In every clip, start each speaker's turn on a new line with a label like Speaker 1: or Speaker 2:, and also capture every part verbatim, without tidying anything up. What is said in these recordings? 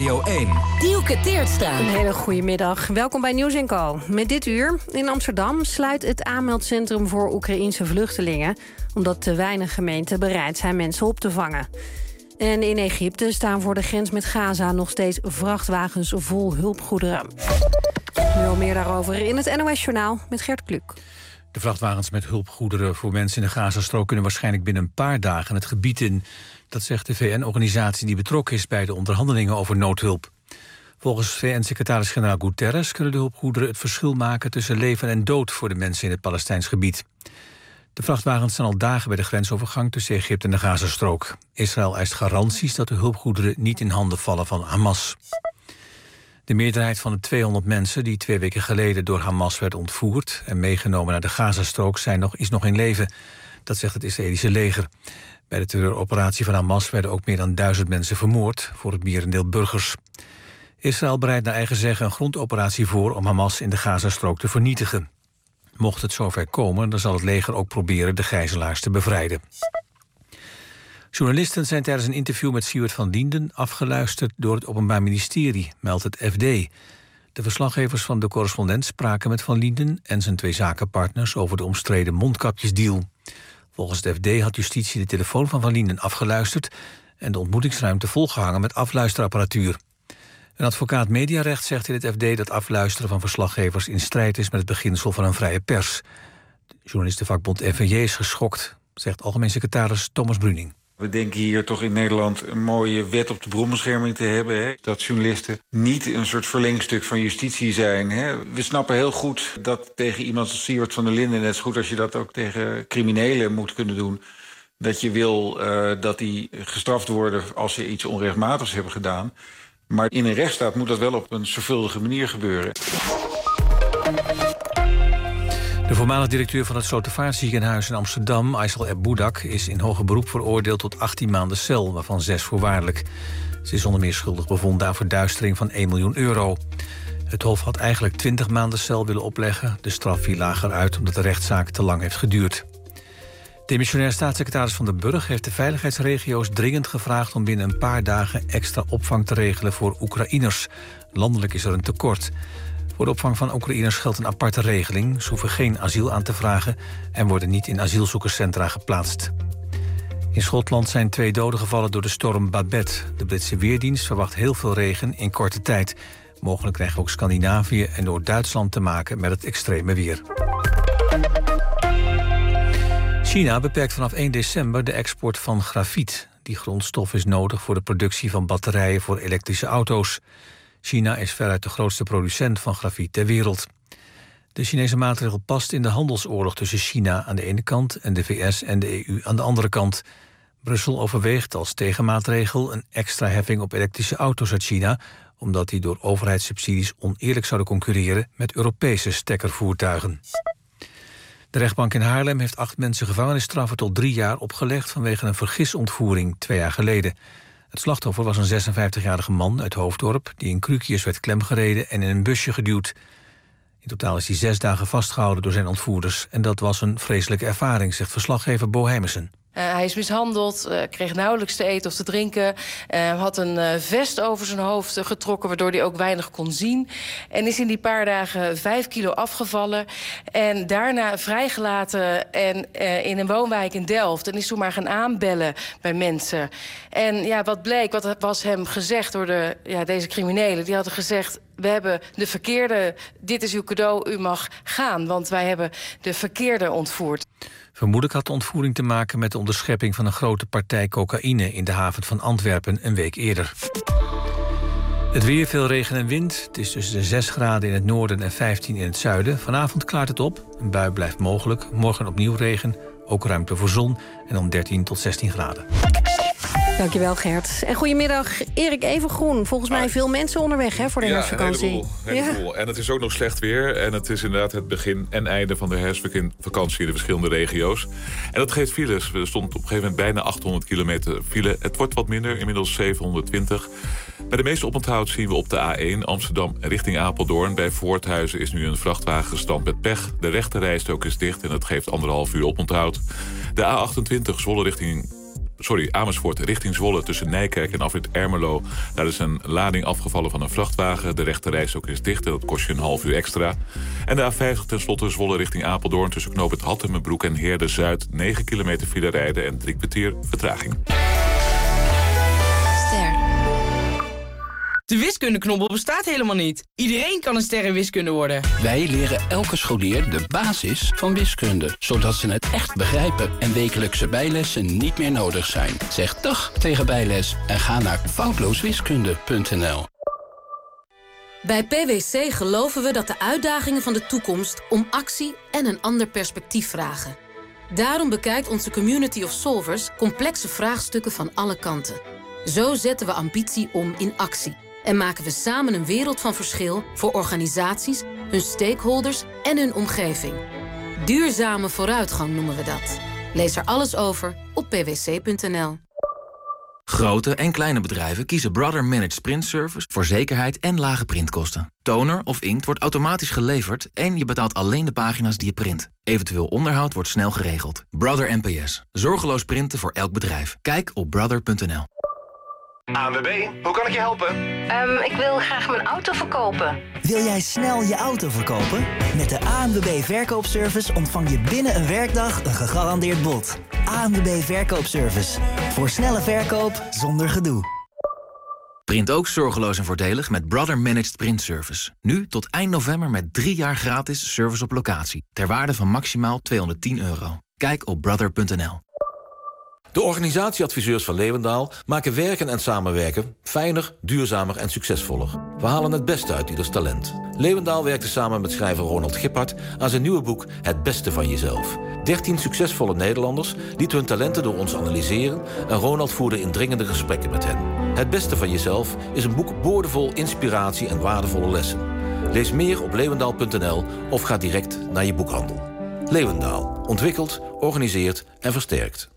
Speaker 1: Radio één.
Speaker 2: Dielke Teertstra.
Speaker 3: Een hele goede middag. Welkom bij Nieuws en Co. Met dit uur in Amsterdam sluit het aanmeldcentrum voor Oekraïense vluchtelingen, omdat te weinig gemeenten bereid zijn mensen op te vangen. En in Egypte staan voor de grens met Gaza nog steeds vrachtwagens vol hulpgoederen. Nu al meer daarover in het N O S-journaal met Gert Kluk.
Speaker 4: De vrachtwagens met hulpgoederen voor mensen in de Gazastrook kunnen waarschijnlijk binnen een paar dagen het gebied in. Dat zegt de V N-organisatie die betrokken is bij de onderhandelingen over noodhulp. Volgens V N-secretaris-generaal Guterres kunnen de hulpgoederen het verschil maken tussen leven en dood voor de mensen in het Palestijns gebied. De vrachtwagens staan al dagen bij de grensovergang tussen Egypte en de Gazastrook. Israël eist garanties dat de hulpgoederen niet in handen vallen van Hamas. De meerderheid van de tweehonderd mensen die twee weken geleden door Hamas werd ontvoerd en meegenomen naar de Gazastrook zijn nog, is nog in leven. Dat zegt het Israëlische leger. Bij de terreuroperatie van Hamas werden ook meer dan duizend mensen vermoord, voor het merendeel burgers. Israël bereidt naar eigen zeggen een grondoperatie voor om Hamas in de Gazastrook te vernietigen. Mocht het zover komen, dan zal het leger ook proberen de gijzelaars te bevrijden. Journalisten zijn tijdens een interview met Siewert van Lienden afgeluisterd door het Openbaar Ministerie, meldt het F D. De verslaggevers van De Correspondent spraken met Van Lienden en zijn twee zakenpartners over de omstreden mondkapjesdeal. Volgens het F D had justitie de telefoon van Van Lienden afgeluisterd en de ontmoetingsruimte volgehangen met afluisterapparatuur. Een advocaat mediarecht zegt in het F D dat afluisteren van verslaggevers in strijd is met het beginsel van een vrije pers. De journalistenvakbond F N J is geschokt, zegt algemeen secretaris Thomas Bruning.
Speaker 5: We denken hier toch in Nederland een mooie wet op de bronbescherming te hebben. Hè? Dat journalisten niet een soort verlengstuk van justitie zijn. Hè? We snappen heel goed dat tegen iemand als Siewert van der Linden, net zo goed als je dat ook tegen criminelen moet kunnen doen, dat je wil uh, dat die gestraft worden als ze iets onrechtmatigs hebben gedaan. Maar in een rechtsstaat moet dat wel op een zorgvuldige manier gebeuren.
Speaker 4: De voormalig directeur van het Slotervaartziekenhuis in Amsterdam, Aysel Erboudak, is in hoger beroep veroordeeld tot achttien maanden cel, waarvan zes voorwaardelijk. Ze is onder meer schuldig bevonden aan verduistering van één miljoen euro. Het Hof had eigenlijk twintig maanden cel willen opleggen. De straf viel lager uit omdat de rechtszaak te lang heeft geduurd. Demissionair staatssecretaris Van den Burg heeft de veiligheidsregio's dringend gevraagd om binnen een paar dagen extra opvang te regelen voor Oekraïners. Landelijk is er een tekort. Voor de opvang van Oekraïners geldt een aparte regeling. Ze hoeven geen asiel aan te vragen en worden niet in asielzoekerscentra geplaatst. In Schotland zijn twee doden gevallen door de storm Babette. De Britse Weerdienst verwacht heel veel regen in korte tijd. Mogelijk krijgen ook Scandinavië en Noord-Duitsland te maken met het extreme weer. China beperkt vanaf één december de export van grafiet. Die grondstof is nodig voor de productie van batterijen voor elektrische auto's. China is veruit de grootste producent van grafiet ter wereld. De Chinese maatregel past in de handelsoorlog tussen China aan de ene kant en de V S en de E U aan de andere kant. Brussel overweegt als tegenmaatregel een extra heffing op elektrische auto's uit China, omdat die door overheidssubsidies oneerlijk zouden concurreren met Europese stekkervoertuigen. De rechtbank in Haarlem heeft acht mensen gevangenisstraffen tot drie jaar opgelegd vanwege een vergisontvoering twee jaar geleden. Het slachtoffer was een zesenvijftigjarige man uit Hoofddorp die in Krukius werd klemgereden en in een busje geduwd. In totaal is hij zes dagen vastgehouden door zijn ontvoerders en dat was een vreselijke ervaring, zegt verslaggever Bo Heimersen.
Speaker 6: Uh, hij is mishandeld, uh, kreeg nauwelijks te eten of te drinken. Uh, had een uh, vest over zijn hoofd uh, getrokken, waardoor hij ook weinig kon zien. En is in die paar dagen vijf kilo afgevallen. En daarna vrijgelaten en, uh, in een woonwijk in Delft. En is toen maar gaan aanbellen bij mensen. En ja, wat bleek, wat was hem gezegd door de, ja, deze criminelen. Die hadden gezegd, we hebben de verkeerde, dit is uw cadeau, u mag gaan. Want wij hebben de verkeerde ontvoerd.
Speaker 4: Vermoedelijk had de ontvoering te maken met de onderschepping van een grote partij cocaïne in de haven van Antwerpen een week eerder. Het weer, veel regen en wind. Het is tussen de zes graden in het noorden en vijftien in het zuiden. Vanavond klaart het op. Een bui blijft mogelijk. Morgen opnieuw regen. Ook ruimte voor zon. En dan dertien tot zestien graden.
Speaker 3: Dankjewel, Gert. En goedemiddag, Erik Evengroen. Volgens mij veel mensen onderweg hè, voor de
Speaker 7: ja,
Speaker 3: herfstvakantie.
Speaker 7: Een heleboel, een heleboel. Ja. En het is ook nog slecht weer. En het is inderdaad het begin en einde van de herfstvakantie in de verschillende regio's. En dat geeft files. Er stond op een gegeven moment bijna achthonderd kilometer file. Het wordt wat minder, inmiddels zevenhonderdtwintig. Bij de meeste oponthoud zien we op de A één Amsterdam richting Apeldoorn. Bij Voorthuizen is nu een vrachtwagen gestrand met pech. De rechte rijstrook is dicht en dat geeft anderhalf uur oponthoud. De A achtentwintig Zwolle richting sorry, Amersfoort richting Zwolle tussen Nijkerk en afrit Ermelo. Daar is een lading afgevallen van een vrachtwagen. De rechte rijstok is dicht en dat kost je een half uur extra. En de A vijftig tenslotte Zwolle richting Apeldoorn tussen knooppunt Hattemenbroek en Heerde-Zuid. negen kilometer file rijden en drie kwartier vertraging.
Speaker 1: Ster. De wiskundeknobbel bestaat helemaal niet. Iedereen kan een ster in wiskunde worden.
Speaker 2: Wij leren elke scholier de basis van wiskunde, zodat ze het echt begrijpen en wekelijkse bijlessen niet meer nodig zijn. Zeg dag tegen bijles en ga naar foutlooswiskunde punt n l.
Speaker 8: Bij P W C geloven we dat de uitdagingen van de toekomst om actie en een ander perspectief vragen. Daarom bekijkt onze community of solvers complexe vraagstukken van alle kanten. Zo zetten we ambitie om in actie. En maken we samen een wereld van verschil voor organisaties, hun stakeholders en hun omgeving. Duurzame vooruitgang noemen we dat. Lees er alles over op p w c punt n l.
Speaker 9: Grote en kleine bedrijven kiezen Brother Managed Print Service voor zekerheid en lage printkosten. Toner of inkt wordt automatisch geleverd en je betaalt alleen de pagina's die je print. Eventueel onderhoud wordt snel geregeld. Brother N P S. Zorgeloos printen voor elk bedrijf. Kijk op brother punt n l.
Speaker 10: A N W B, hoe kan ik je helpen?
Speaker 11: Um, ik wil graag mijn auto verkopen.
Speaker 12: Wil jij snel je auto verkopen? Met de A N W B Verkoopservice ontvang je binnen een werkdag een gegarandeerd bod. A N W B Verkoopservice. Voor snelle verkoop zonder gedoe.
Speaker 9: Print ook zorgeloos en voordelig met Brother Managed Print Service. Nu tot eind november met drie jaar gratis service op locatie. Ter waarde van maximaal tweehonderdtien euro. Kijk op brother punt n l.
Speaker 13: De organisatieadviseurs van Leeuwendaal maken werken en samenwerken fijner, duurzamer en succesvoller. We halen het beste uit ieders talent. Leeuwendaal werkte samen met schrijver Ronald Gippard aan zijn nieuwe boek Het Beste van Jezelf. dertien succesvolle Nederlanders lieten hun talenten door ons analyseren en Ronald voerde indringende gesprekken met hen. Het Beste van Jezelf is een boek boordevol inspiratie en waardevolle lessen. Lees meer op leeuwendaal punt n l of ga direct naar je boekhandel. Leeuwendaal. Ontwikkelt, organiseert en versterkt.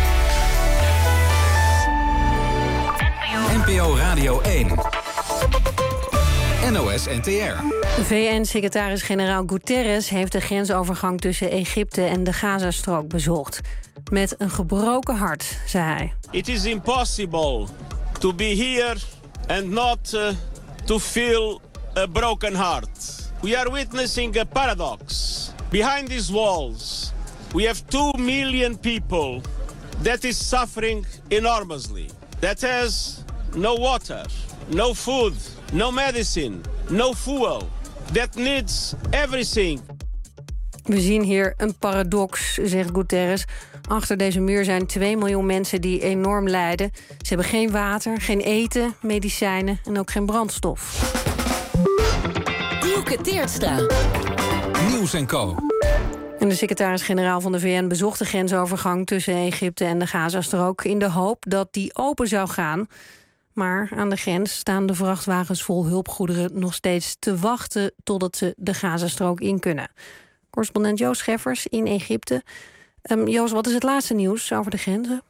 Speaker 14: N P O Radio één. N O S N T R.
Speaker 3: V N-secretaris-generaal Guterres heeft de grensovergang tussen Egypte en de Gazastrook bezocht. Met een gebroken hart, zei hij.
Speaker 15: It is impossible to be here and not uh, to feel a broken heart. We are witnessing a paradox. Behind these walls, we have two million people that is suffering enormously. That has no water, no food, no medicine, no fuel. That needs everything.
Speaker 3: We zien hier een paradox, zegt Guterres. Achter deze muur zijn twee miljoen mensen die enorm lijden. Ze hebben geen water, geen eten, medicijnen en ook geen brandstof.
Speaker 8: Dielke Teertstra.
Speaker 14: Nieuws en Co.
Speaker 3: En de secretaris-generaal van de V N bezocht de grensovergang tussen Egypte en de Gazastrook in de hoop dat die open zou gaan. Maar aan de grens staan de vrachtwagens vol hulpgoederen nog steeds te wachten totdat ze de Gazastrook in kunnen. Correspondent Joost Scheffers in Egypte. Um, Joost, wat is het laatste nieuws over de grenzen?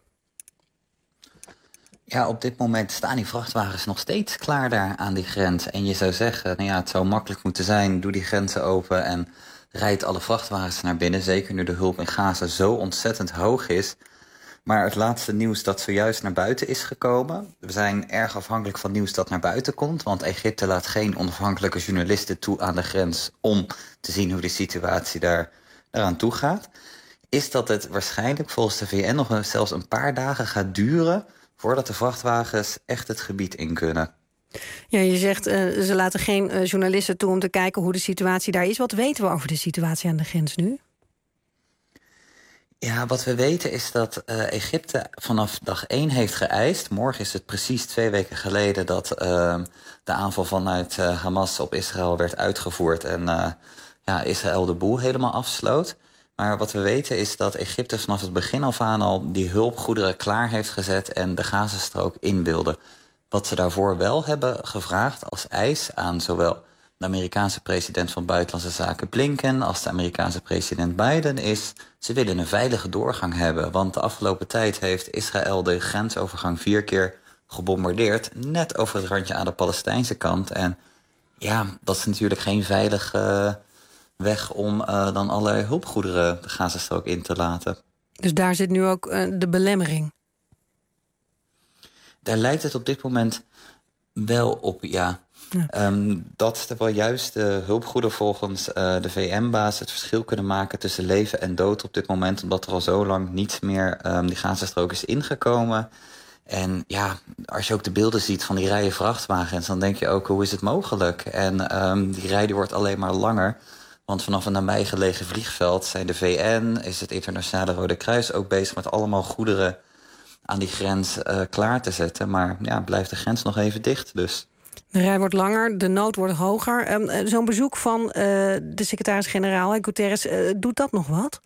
Speaker 16: Ja, op dit moment staan die vrachtwagens nog steeds klaar daar aan die grens. En je zou zeggen, nou ja, het zou makkelijk moeten zijn, doe die grenzen open en rijd alle vrachtwagens naar binnen. Zeker nu de hulp in Gaza zo ontzettend hoog is. Maar het laatste nieuws dat zojuist naar buiten is gekomen. We zijn erg afhankelijk van nieuws dat naar buiten komt. Want Egypte laat geen onafhankelijke journalisten toe aan de grens om te zien hoe de situatie daar eraan toe gaat. Is dat het waarschijnlijk volgens de V N nog zelfs een paar dagen gaat duren voordat de vrachtwagens echt het gebied in kunnen.
Speaker 3: Ja, je zegt uh, ze laten geen uh, journalisten toe om te kijken hoe de situatie daar is. Wat weten we over de situatie aan de grens nu?
Speaker 16: Ja, wat we weten is dat uh, Egypte vanaf dag één heeft geëist. Morgen is het precies twee weken geleden dat uh, de aanval vanuit uh, Hamas op Israël werd uitgevoerd en uh, ja, Israël de boel helemaal afsloot. Maar wat we weten is dat Egypte vanaf het begin af aan al die hulpgoederen klaar heeft gezet en de Gazastrook in wilde. Wat ze daarvoor wel hebben gevraagd als eis aan zowel de Amerikaanse president van Buitenlandse Zaken Blinken als de Amerikaanse president Biden is, ze willen een veilige doorgang hebben. Want de afgelopen tijd heeft Israël de grensovergang vier keer gebombardeerd, net over het randje aan de Palestijnse kant. En ja, dat is natuurlijk geen veilige uh, weg om uh, dan allerlei hulpgoederen de Gazastrook in te laten.
Speaker 3: Dus daar zit nu ook uh, de belemmering?
Speaker 16: Daar lijkt het op dit moment wel op, ja. ja. Um, dat terwijl juist de hulpgoederen volgens uh, de V N-baas het verschil kunnen maken tussen leven en dood op dit moment, omdat er al zo lang niet meer um, die Gazastrook is ingekomen. En ja, als je ook de beelden ziet van die rijen vrachtwagens, dan denk je ook, hoe is het mogelijk? En um, die rij die wordt alleen maar langer. Want vanaf een nabijgelegen vliegveld zijn de V N, is het Internationale Rode Kruis ook bezig met allemaal goederen aan die grens uh, klaar te zetten. Maar ja, blijft de grens nog even dicht dus.
Speaker 3: De rij wordt langer, de nood wordt hoger. Um, Zo'n bezoek van uh, de secretaris-generaal, Guterres, uh, doet dat nog wat?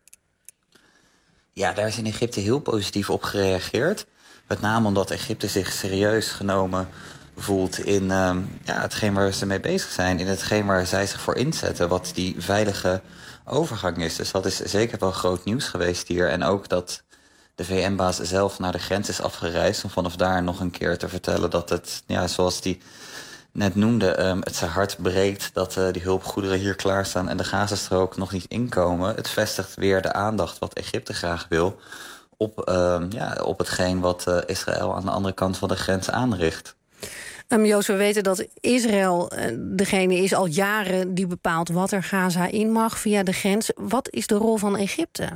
Speaker 16: Ja, daar is in Egypte heel positief op gereageerd. Met name omdat Egypte zich serieus genomen voelt in uh, ja, hetgeen waar ze mee bezig zijn. In hetgeen waar zij zich voor inzetten, wat die veilige overgang is. Dus dat is zeker wel groot nieuws geweest hier. En ook dat de V N-baas zelf naar de grens is afgereisd om vanaf daar nog een keer te vertellen dat het, ja, zoals die net noemde, um, het zijn hart breekt dat uh, die hulpgoederen hier klaarstaan en de Gazastrook nog niet inkomen. Het vestigt weer de aandacht wat Egypte graag wil op, uh, ja, op hetgeen wat uh, Israël aan de andere kant van de grens aanricht.
Speaker 3: Um, Joost, we weten dat Israël uh, degene is al jaren die bepaalt wat er Gaza in mag via de grens. Wat is de rol van Egypte?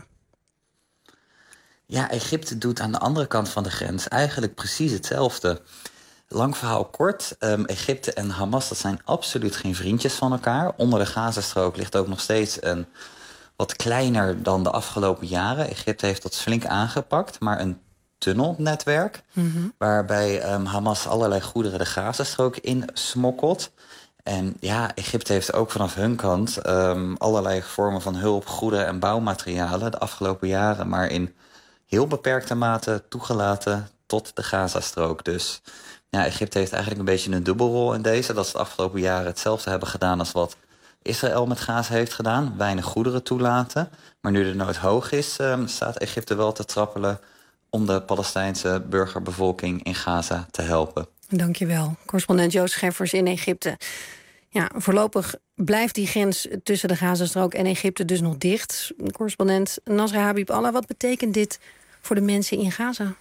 Speaker 16: Ja, Egypte doet aan de andere kant van de grens eigenlijk precies hetzelfde. Lang verhaal kort, um, Egypte en Hamas, dat zijn absoluut geen vriendjes van elkaar. Onder de Gazastrook ligt ook nog steeds een wat kleiner dan de afgelopen jaren. Egypte heeft dat flink aangepakt, maar een tunnelnetwerk, mm-hmm. waarbij um, Hamas allerlei goederen de Gazastrook in smokkelt. En ja, Egypte heeft ook vanaf hun kant um, allerlei vormen van hulp, goederen en bouwmaterialen de afgelopen jaren, maar in heel beperkte mate toegelaten tot de Gazastrook. Dus ja, Egypte heeft eigenlijk een beetje een dubbelrol in deze. Dat ze de afgelopen jaren hetzelfde hebben gedaan als wat Israël met Gaza heeft gedaan. Weinig goederen toelaten. Maar nu de nood hoog is, um, staat Egypte wel te trappelen om de Palestijnse burgerbevolking in Gaza te helpen.
Speaker 3: Dank je wel. Correspondent Joost Scheffers in Egypte. Ja, voorlopig blijft die grens tussen de Gazastrook en Egypte dus nog dicht. Correspondent Nasra Habib Allah, wat betekent dit voor de mensen in Gaza?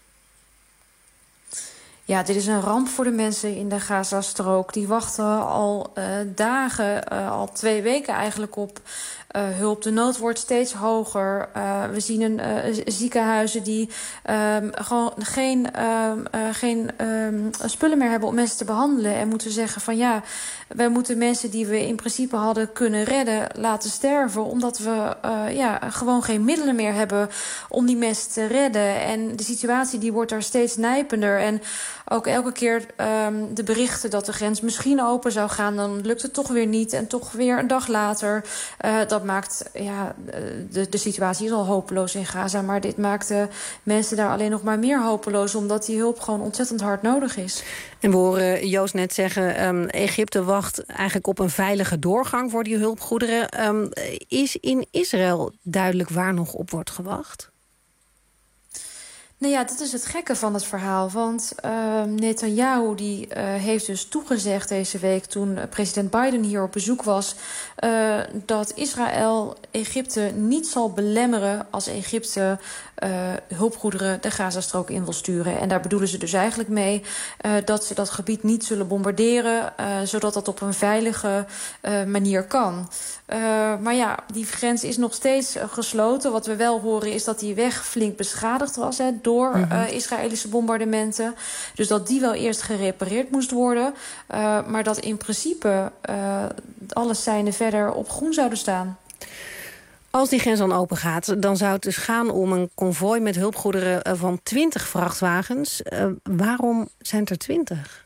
Speaker 17: Ja, dit is een ramp voor de mensen in de Gazastrook. Die wachten al uh, dagen, uh, al twee weken eigenlijk op uh, hulp. De nood wordt steeds hoger. Uh, we zien een, uh, ziekenhuizen die um, gewoon geen, um, uh, geen um, spullen meer hebben om mensen te behandelen. En moeten zeggen van ja, wij moeten mensen die we in principe hadden kunnen redden laten sterven. Omdat we uh, ja, gewoon geen middelen meer hebben om die mensen te redden. En de situatie die wordt daar steeds nijpender. En ook elke keer um, de berichten dat de grens misschien open zou gaan, dan lukt het toch weer niet. En toch weer een dag later. Uh, dat maakt, ja, de, de situatie is al hopeloos in Gaza. Maar dit maakt de mensen daar alleen nog maar meer hopeloos, omdat die hulp gewoon ontzettend hard nodig is.
Speaker 3: En we horen Joost net zeggen, um, Egypte wacht eigenlijk op een veilige doorgang voor die hulpgoederen. Um, is in Israël duidelijk waar nog op wordt gewacht?
Speaker 17: Nou ja, dat is het gekke van het verhaal. Want uh, Netanyahu die, uh, heeft dus toegezegd deze week, toen president Biden hier op bezoek was, uh, dat Israël Egypte niet zal belemmeren als Egypte uh, hulpgoederen de Gazastrook in wil sturen. En daar bedoelen ze dus eigenlijk mee uh, dat ze dat gebied niet zullen bombarderen, uh, zodat dat op een veilige uh, manier kan. Uh, maar ja, die grens is nog steeds uh, gesloten. Wat we wel horen is dat die weg flink beschadigd was, hè, door uh, Israëlische bombardementen. Dus dat die wel eerst gerepareerd moest worden. Uh, maar dat in principe uh, alle seinen verder op groen zouden staan.
Speaker 3: Als die grens dan open gaat, dan zou het dus gaan om een konvooi met hulpgoederen van twintig vrachtwagens. Uh, waarom zijn het er twintig?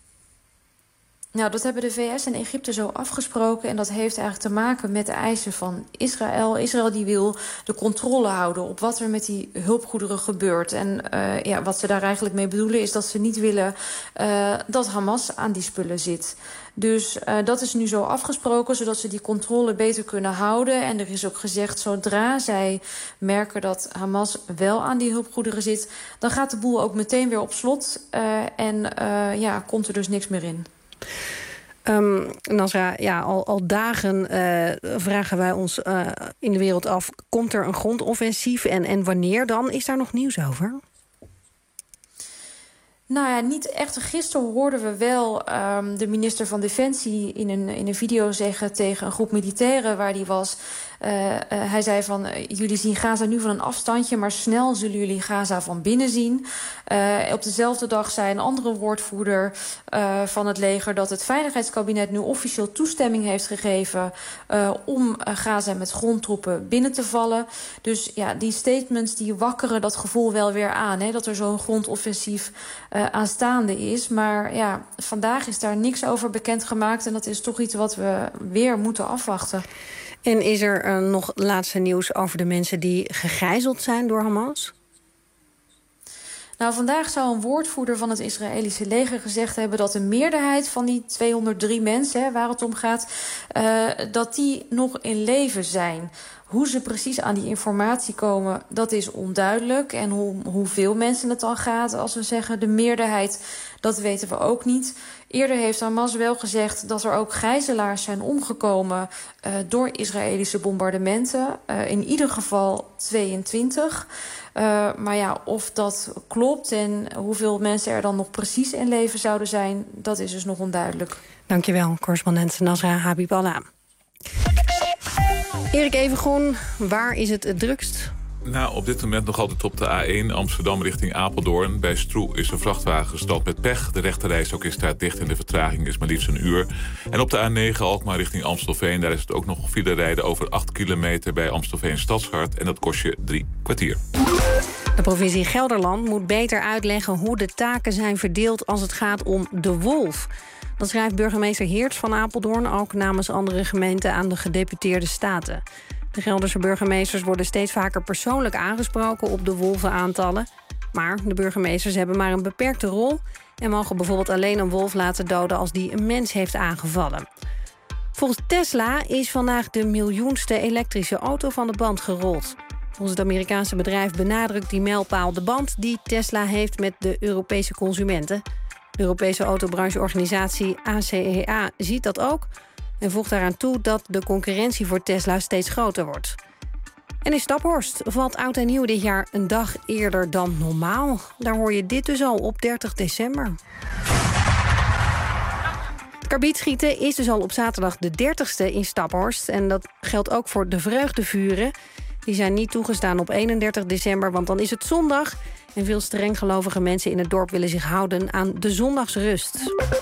Speaker 17: Nou, dat hebben de V S en Egypte zo afgesproken. En dat heeft eigenlijk te maken met de eisen van Israël. Israël die wil de controle houden op wat er met die hulpgoederen gebeurt. En uh, ja, wat ze daar eigenlijk mee bedoelen is dat ze niet willen uh, dat Hamas aan die spullen zit. Dus uh, dat is nu zo afgesproken, zodat ze die controle beter kunnen houden. En er is ook gezegd, zodra zij merken dat Hamas wel aan die hulpgoederen zit, dan gaat de boel ook meteen weer op slot. Uh, en uh, ja, komt er dus niks meer in.
Speaker 3: Um, Nasra, ja, al, al dagen uh, vragen wij ons uh, in de wereld af, komt er een grondoffensief en, en wanneer dan? Is daar nog nieuws over?
Speaker 17: Nou ja, niet echt. Gisteren hoorden we wel um, de minister van Defensie in een, in een video zeggen tegen een groep militairen waar die was. Uh, uh, hij zei van, uh, jullie zien Gaza nu van een afstandje, maar snel zullen jullie Gaza van binnen zien. Uh, op dezelfde dag zei een andere woordvoerder uh, van het leger dat het Veiligheidskabinet nu officieel toestemming heeft gegeven uh, om uh, Gaza met grondtroepen binnen te vallen. Dus ja, die statements die wakkeren dat gevoel wel weer aan, hè, dat er zo'n grondoffensief uh, aanstaande is. Maar ja, vandaag is daar niks over bekendgemaakt en dat is toch iets wat we weer moeten afwachten.
Speaker 3: En is er uh, nog laatste nieuws over de mensen die gegijzeld zijn door Hamas?
Speaker 17: Nou, vandaag zou een woordvoerder van het Israëlische leger gezegd hebben dat de meerderheid van die tweehonderddrie mensen, hè, waar het om gaat, uh, dat die nog in leven zijn. Hoe ze precies aan die informatie komen, dat is onduidelijk. En hoe, hoeveel mensen het dan gaat, als we zeggen de meerderheid, dat weten we ook niet. Eerder heeft Hamas wel gezegd dat er ook gijzelaars zijn omgekomen uh, door Israëlische bombardementen. Uh, in ieder geval tweeëntwintig. Uh, maar ja, of dat klopt en hoeveel mensen er dan nog precies in leven zouden zijn, dat is dus nog onduidelijk.
Speaker 3: Dankjewel, correspondent Nasra Habiballah. Erik Evengroen, waar is het het drukst?
Speaker 7: Nou, op dit moment nog altijd op de A één Amsterdam richting Apeldoorn. Bij Stroe is een vrachtwagen gestrand met pech. De rechterreis ook is daar dicht en de vertraging is maar liefst een uur. En op de A negen Alkmaar richting Amstelveen. Daar is het ook nog file rijden over acht kilometer bij Amstelveen Stadshart. En dat kost je drie kwartier.
Speaker 3: De provincie Gelderland moet beter uitleggen hoe de taken zijn verdeeld als het gaat om de wolf. Dat schrijft burgemeester Heerts van Apeldoorn ook namens andere gemeenten aan de gedeputeerde staten. De Gelderse burgemeesters worden steeds vaker persoonlijk aangesproken op de wolvenaantallen. Maar de burgemeesters hebben maar een beperkte rol en mogen bijvoorbeeld alleen een wolf laten doden als die een mens heeft aangevallen. Volgens Tesla is vandaag de miljoenste elektrische auto van de band gerold. Volgens het Amerikaanse bedrijf benadrukt die mijlpaal de band die Tesla heeft met de Europese consumenten. De Europese autobrancheorganisatie A C E A ziet dat ook en voegt daaraan toe dat de concurrentie voor Tesla steeds groter wordt. En in Staphorst valt oud en nieuw dit jaar een dag eerder dan normaal. Daar hoor je dit dus al op dertig december. Het karbietschieten is dus al op zaterdag de dertigste in Staphorst. En dat geldt ook voor de vreugdevuren. Die zijn niet toegestaan op eenendertig december, want dan is het zondag. En veel strenggelovige mensen in het dorp willen zich houden aan de zondagsrust.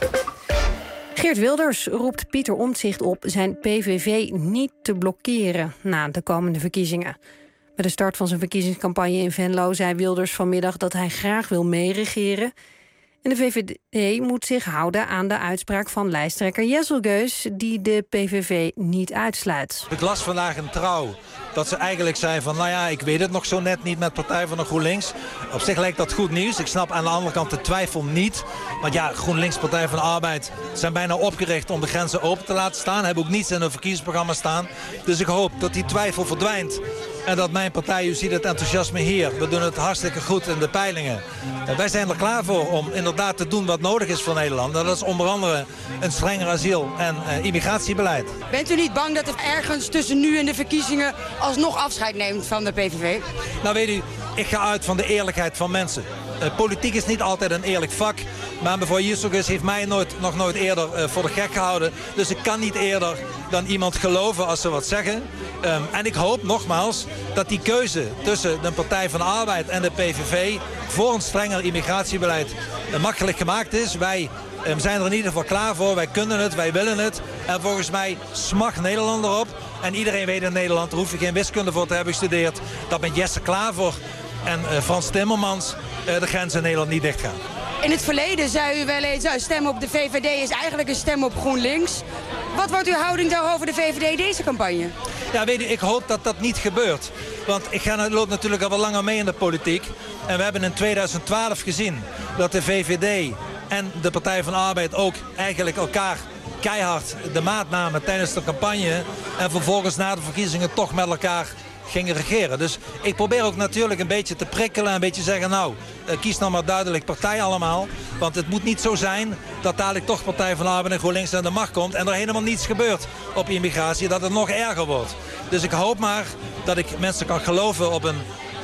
Speaker 3: Geert Wilders roept Pieter Omtzigt op zijn P V V niet te blokkeren na de komende verkiezingen. Bij de start van zijn verkiezingscampagne in Venlo zei Wilders vanmiddag dat hij graag wil meeregeren. En de V V D moet zich houden aan de uitspraak van lijsttrekker Jesselgeus, die de P V V niet uitsluit.
Speaker 18: Ik las vandaag in Trouw dat ze eigenlijk zei van, nou ja, ik weet het nog zo net niet met Partij van de GroenLinks. Op zich lijkt dat goed nieuws. Ik snap aan de andere kant de twijfel niet. Want ja, GroenLinks, Partij van de Arbeid zijn bijna opgericht om de grenzen open te laten staan. Hebben ook niets in hun verkiezingsprogramma staan. Dus ik hoop dat die twijfel verdwijnt. En dat mijn partij, u ziet het enthousiasme hier. We doen het hartstikke goed in de peilingen. En wij zijn er klaar voor om inderdaad te doen wat nodig is voor Nederland. Dat is onder andere een strenger asiel- en uh, immigratiebeleid.
Speaker 19: Bent u niet bang dat er ergens tussen nu en de verkiezingen alsnog afscheid neemt van de P V V?
Speaker 18: Nou weet u, ik ga uit van de eerlijkheid van mensen. Uh, politiek is niet altijd een eerlijk vak. Maar mevrouw Jesselgeus heeft mij nooit, nog nooit eerder uh, voor de gek gehouden. Dus ik kan niet eerder dan iemand geloven als ze wat zeggen. Um, en ik hoop nogmaals dat die keuze tussen de Partij van de Arbeid en de P V V voor een strenger immigratiebeleid uh, makkelijk gemaakt is. Wij um, zijn er in ieder geval klaar voor. Wij kunnen het, wij willen het. En volgens mij smacht Nederland erop. En iedereen weet in Nederland, daar hoef je geen wiskunde voor te hebben gestudeerd, dat met Jesse Klaver en uh, Frans Timmermans uh, de grenzen in Nederland niet dichtgaan.
Speaker 19: In het verleden zei u wel eens, nou, stem op de V V D is eigenlijk een stem op GroenLinks. Wat wordt uw houding daarover de V V D deze campagne?
Speaker 18: Ja, weet u, ik hoop dat dat niet gebeurt. Want ik ga, loop natuurlijk al wel langer mee in de politiek. En we hebben in tweeduizend twaalf gezien dat de V V D en de Partij van de Arbeid ook eigenlijk elkaar keihard de maat namen tijdens de campagne. En vervolgens na de verkiezingen toch met elkaar gingen regeren. Dus ik probeer ook natuurlijk een beetje te prikkelen. Een beetje zeggen, nou, kies nou maar duidelijk partij allemaal. Want het moet niet zo zijn dat dadelijk toch Partij van de Arbeid en GroenLinks aan de macht komt en er helemaal niets gebeurt op immigratie. Dat het nog erger wordt. Dus ik hoop maar dat ik mensen kan geloven op een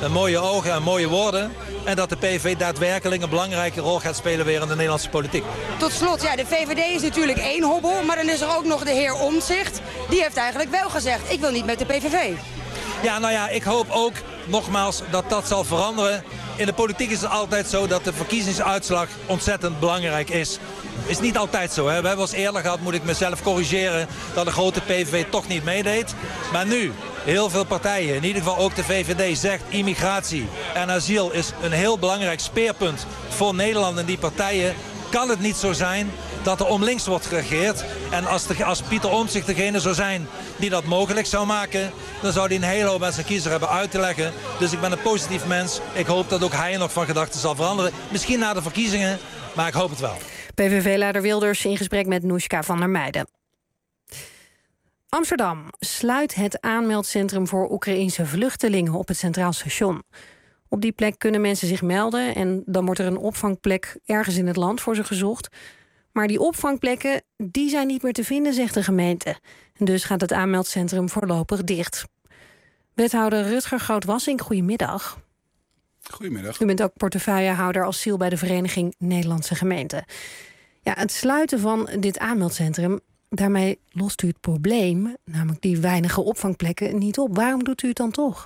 Speaker 18: uh, mooie ogen en mooie woorden. En dat de P V V daadwerkelijk een belangrijke rol gaat spelen weer in de Nederlandse politiek.
Speaker 19: Tot slot, ja, de V V D is natuurlijk één hobbel, maar dan is er ook nog de heer Omtzigt. Die heeft eigenlijk wel gezegd, ik wil niet met de P V V.
Speaker 18: Ja, nou ja, ik hoop ook nogmaals dat dat zal veranderen. In de politiek is het altijd zo dat de verkiezingsuitslag ontzettend belangrijk is. Is niet altijd zo. Hè. We hebben als eerder gehad, moet ik mezelf corrigeren, dat de grote P V V toch niet meedeed. Maar nu, heel veel partijen, in ieder geval ook de V V D, zegt immigratie en asiel is een heel belangrijk speerpunt voor Nederland en die partijen. Kan het niet zo zijn dat er om links wordt geregeerd. En als, de, als Pieter Omtzigt degene zou zijn die dat mogelijk zou maken, dan zou hij een hele hoop aan zijn kiezer hebben uit te leggen. Dus ik ben een positief mens. Ik hoop dat ook hij nog van gedachten zal veranderen. Misschien na de verkiezingen, maar ik hoop het wel.
Speaker 3: P V V-leider Wilders in gesprek met Noeska van der Meijden. Amsterdam sluit het aanmeldcentrum voor Oekraïense vluchtelingen op het Centraal Station. Op die plek kunnen mensen zich melden en dan wordt er een opvangplek ergens in het land voor ze gezocht. Maar die opvangplekken die zijn niet meer te vinden, zegt de gemeente. En dus gaat het aanmeldcentrum voorlopig dicht. Wethouder Rutger Groot-Wassink, goedemiddag.
Speaker 20: Goedemiddag.
Speaker 3: U bent ook portefeuillehouder asiel bij de Vereniging Nederlandse Gemeenten. Ja, het sluiten van dit aanmeldcentrum, daarmee lost u het probleem, namelijk die weinige opvangplekken, niet op. Waarom doet u het dan toch?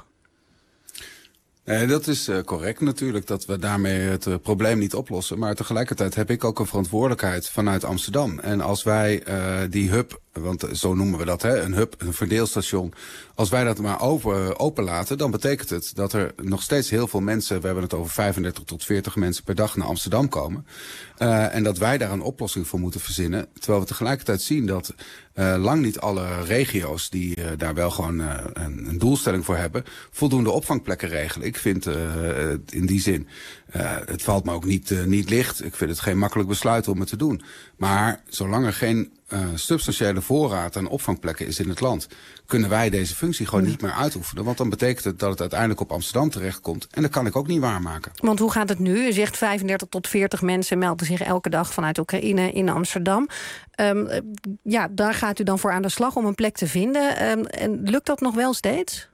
Speaker 20: Nee, dat is uh, correct natuurlijk, dat we daarmee het uh, probleem niet oplossen. Maar tegelijkertijd heb ik ook een verantwoordelijkheid vanuit Amsterdam. En als wij uh, die hub, want zo noemen we dat, hè, een hub, een verdeelstation, als wij dat maar open, open laten, dan betekent het dat er nog steeds heel veel mensen, we hebben het over vijfendertig tot veertig mensen per dag naar Amsterdam komen. Uh, en dat wij daar een oplossing voor moeten verzinnen. Terwijl we tegelijkertijd zien dat uh, lang niet alle regio's die uh, daar wel gewoon uh, een, een doelstelling voor hebben, voldoende opvangplekken regelen. Ik vind uh, in die zin, uh, het valt me ook niet, uh, niet licht. Ik vind het geen makkelijk besluit om het te doen. Maar zolang er geen uh, substantiële voorraad aan opvangplekken is in het land, kunnen wij deze functie gewoon niet meer uitoefenen. Want dan betekent het dat het uiteindelijk op Amsterdam terechtkomt. En dat kan ik ook niet waarmaken.
Speaker 3: Want hoe gaat het nu? U zegt vijfendertig tot veertig mensen melden zich elke dag vanuit Oekraïne in Amsterdam. Um, ja, daar gaat u dan voor aan de slag om een plek te vinden. Um, en lukt dat nog wel steeds?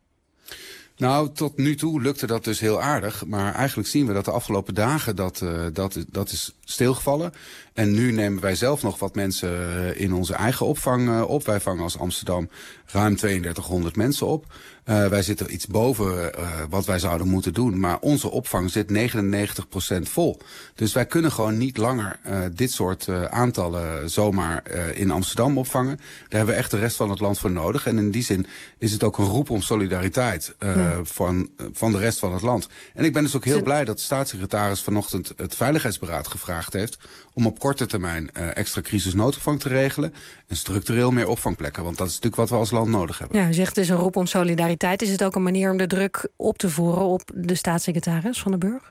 Speaker 20: Nou, tot nu toe lukte dat dus heel aardig. Maar eigenlijk zien we dat de afgelopen dagen dat, uh, dat, dat is stilgevallen. En nu nemen wij zelf nog wat mensen uh, in onze eigen opvang uh, op. Wij vangen als Amsterdam ruim tweeëndertighonderd mensen op. Uh, wij zitten iets boven uh, wat wij zouden moeten doen. Maar onze opvang zit negenennegentig procent vol. Dus wij kunnen gewoon niet langer uh, dit soort uh, aantallen zomaar uh, in Amsterdam opvangen. Daar hebben we echt de rest van het land voor nodig. En in die zin is het ook een roep om solidariteit uh, ja. van, uh, van de rest van het land. En ik ben dus ook heel blij dat de staatssecretaris vanochtend het Veiligheidsberaad gevraagd heeft om op korte termijn uh, extra crisisnoodopvang te regelen en structureel meer opvangplekken. Want dat is natuurlijk wat we als land nodig hebben.
Speaker 3: Ja, u zegt het is een roep om solidariteit. Is het ook een manier om de druk op te voeren op de staatssecretaris Van den Burg?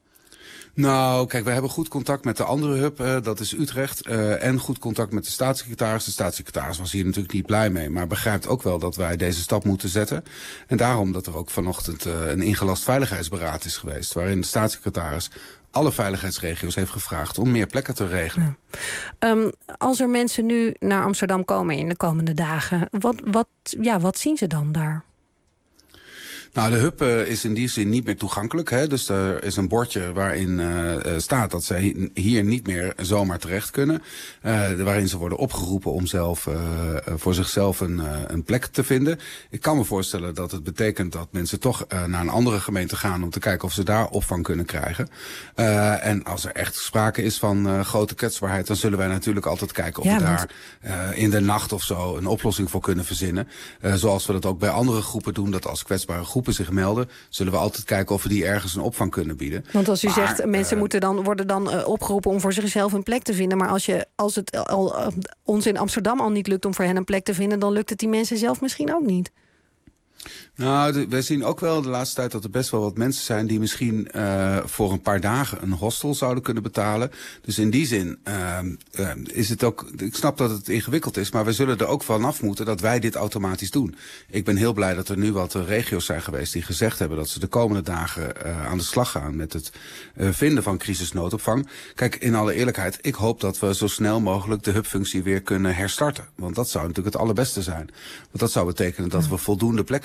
Speaker 20: Nou, kijk, we hebben goed contact met de andere hub, uh, dat is Utrecht. Uh, en goed contact met de staatssecretaris. De staatssecretaris was hier natuurlijk niet blij mee, maar begrijpt ook wel dat wij deze stap moeten zetten. En daarom dat er ook vanochtend uh, een ingelast veiligheidsberaad is geweest, waarin de staatssecretaris alle veiligheidsregio's heeft gevraagd om meer plekken te regelen.
Speaker 3: Ja. Um, als er mensen nu naar Amsterdam komen in de komende dagen, wat, wat, ja, wat zien ze dan daar?
Speaker 20: Nou, de hub uh, is in die zin niet meer toegankelijk. Hè? Dus er is een bordje waarin uh, staat dat ze hier niet meer zomaar terecht kunnen. Uh, waarin ze worden opgeroepen om zelf, uh, voor zichzelf een, uh, een plek te vinden. Ik kan me voorstellen dat het betekent dat mensen toch uh, naar een andere gemeente gaan om te kijken of ze daar opvang kunnen krijgen. Uh, en als er echt sprake is van uh, grote kwetsbaarheid, dan zullen wij natuurlijk altijd kijken of ja, we daar uh, in de nacht of zo een oplossing voor kunnen verzinnen. Uh, zoals we dat ook bij andere groepen doen, dat als kwetsbare groepen zich melden, zullen we altijd kijken of we die ergens een opvang kunnen bieden.
Speaker 3: Want als u
Speaker 20: maar,
Speaker 3: zegt, mensen uh, moeten dan, worden dan uh, opgeroepen om voor zichzelf een plek te vinden, maar als, je, als het al, uh, ons in Amsterdam al niet lukt om voor hen een plek te vinden, dan lukt het die mensen zelf misschien ook niet.
Speaker 20: Nou, de, wij zien ook wel de laatste tijd dat er best wel wat mensen zijn die misschien uh, voor een paar dagen een hostel zouden kunnen betalen. Dus in die zin uh, uh, is het ook, ik snap dat het ingewikkeld is, maar we zullen er ook vanaf moeten dat wij dit automatisch doen. Ik ben heel blij dat er nu wat regio's zijn geweest die gezegd hebben dat ze de komende dagen uh, aan de slag gaan met het uh, vinden van crisisnoodopvang. Kijk, in alle eerlijkheid, ik hoop dat we zo snel mogelijk de hubfunctie weer kunnen herstarten. Want dat zou natuurlijk het allerbeste zijn. Want dat zou betekenen dat we voldoende plekken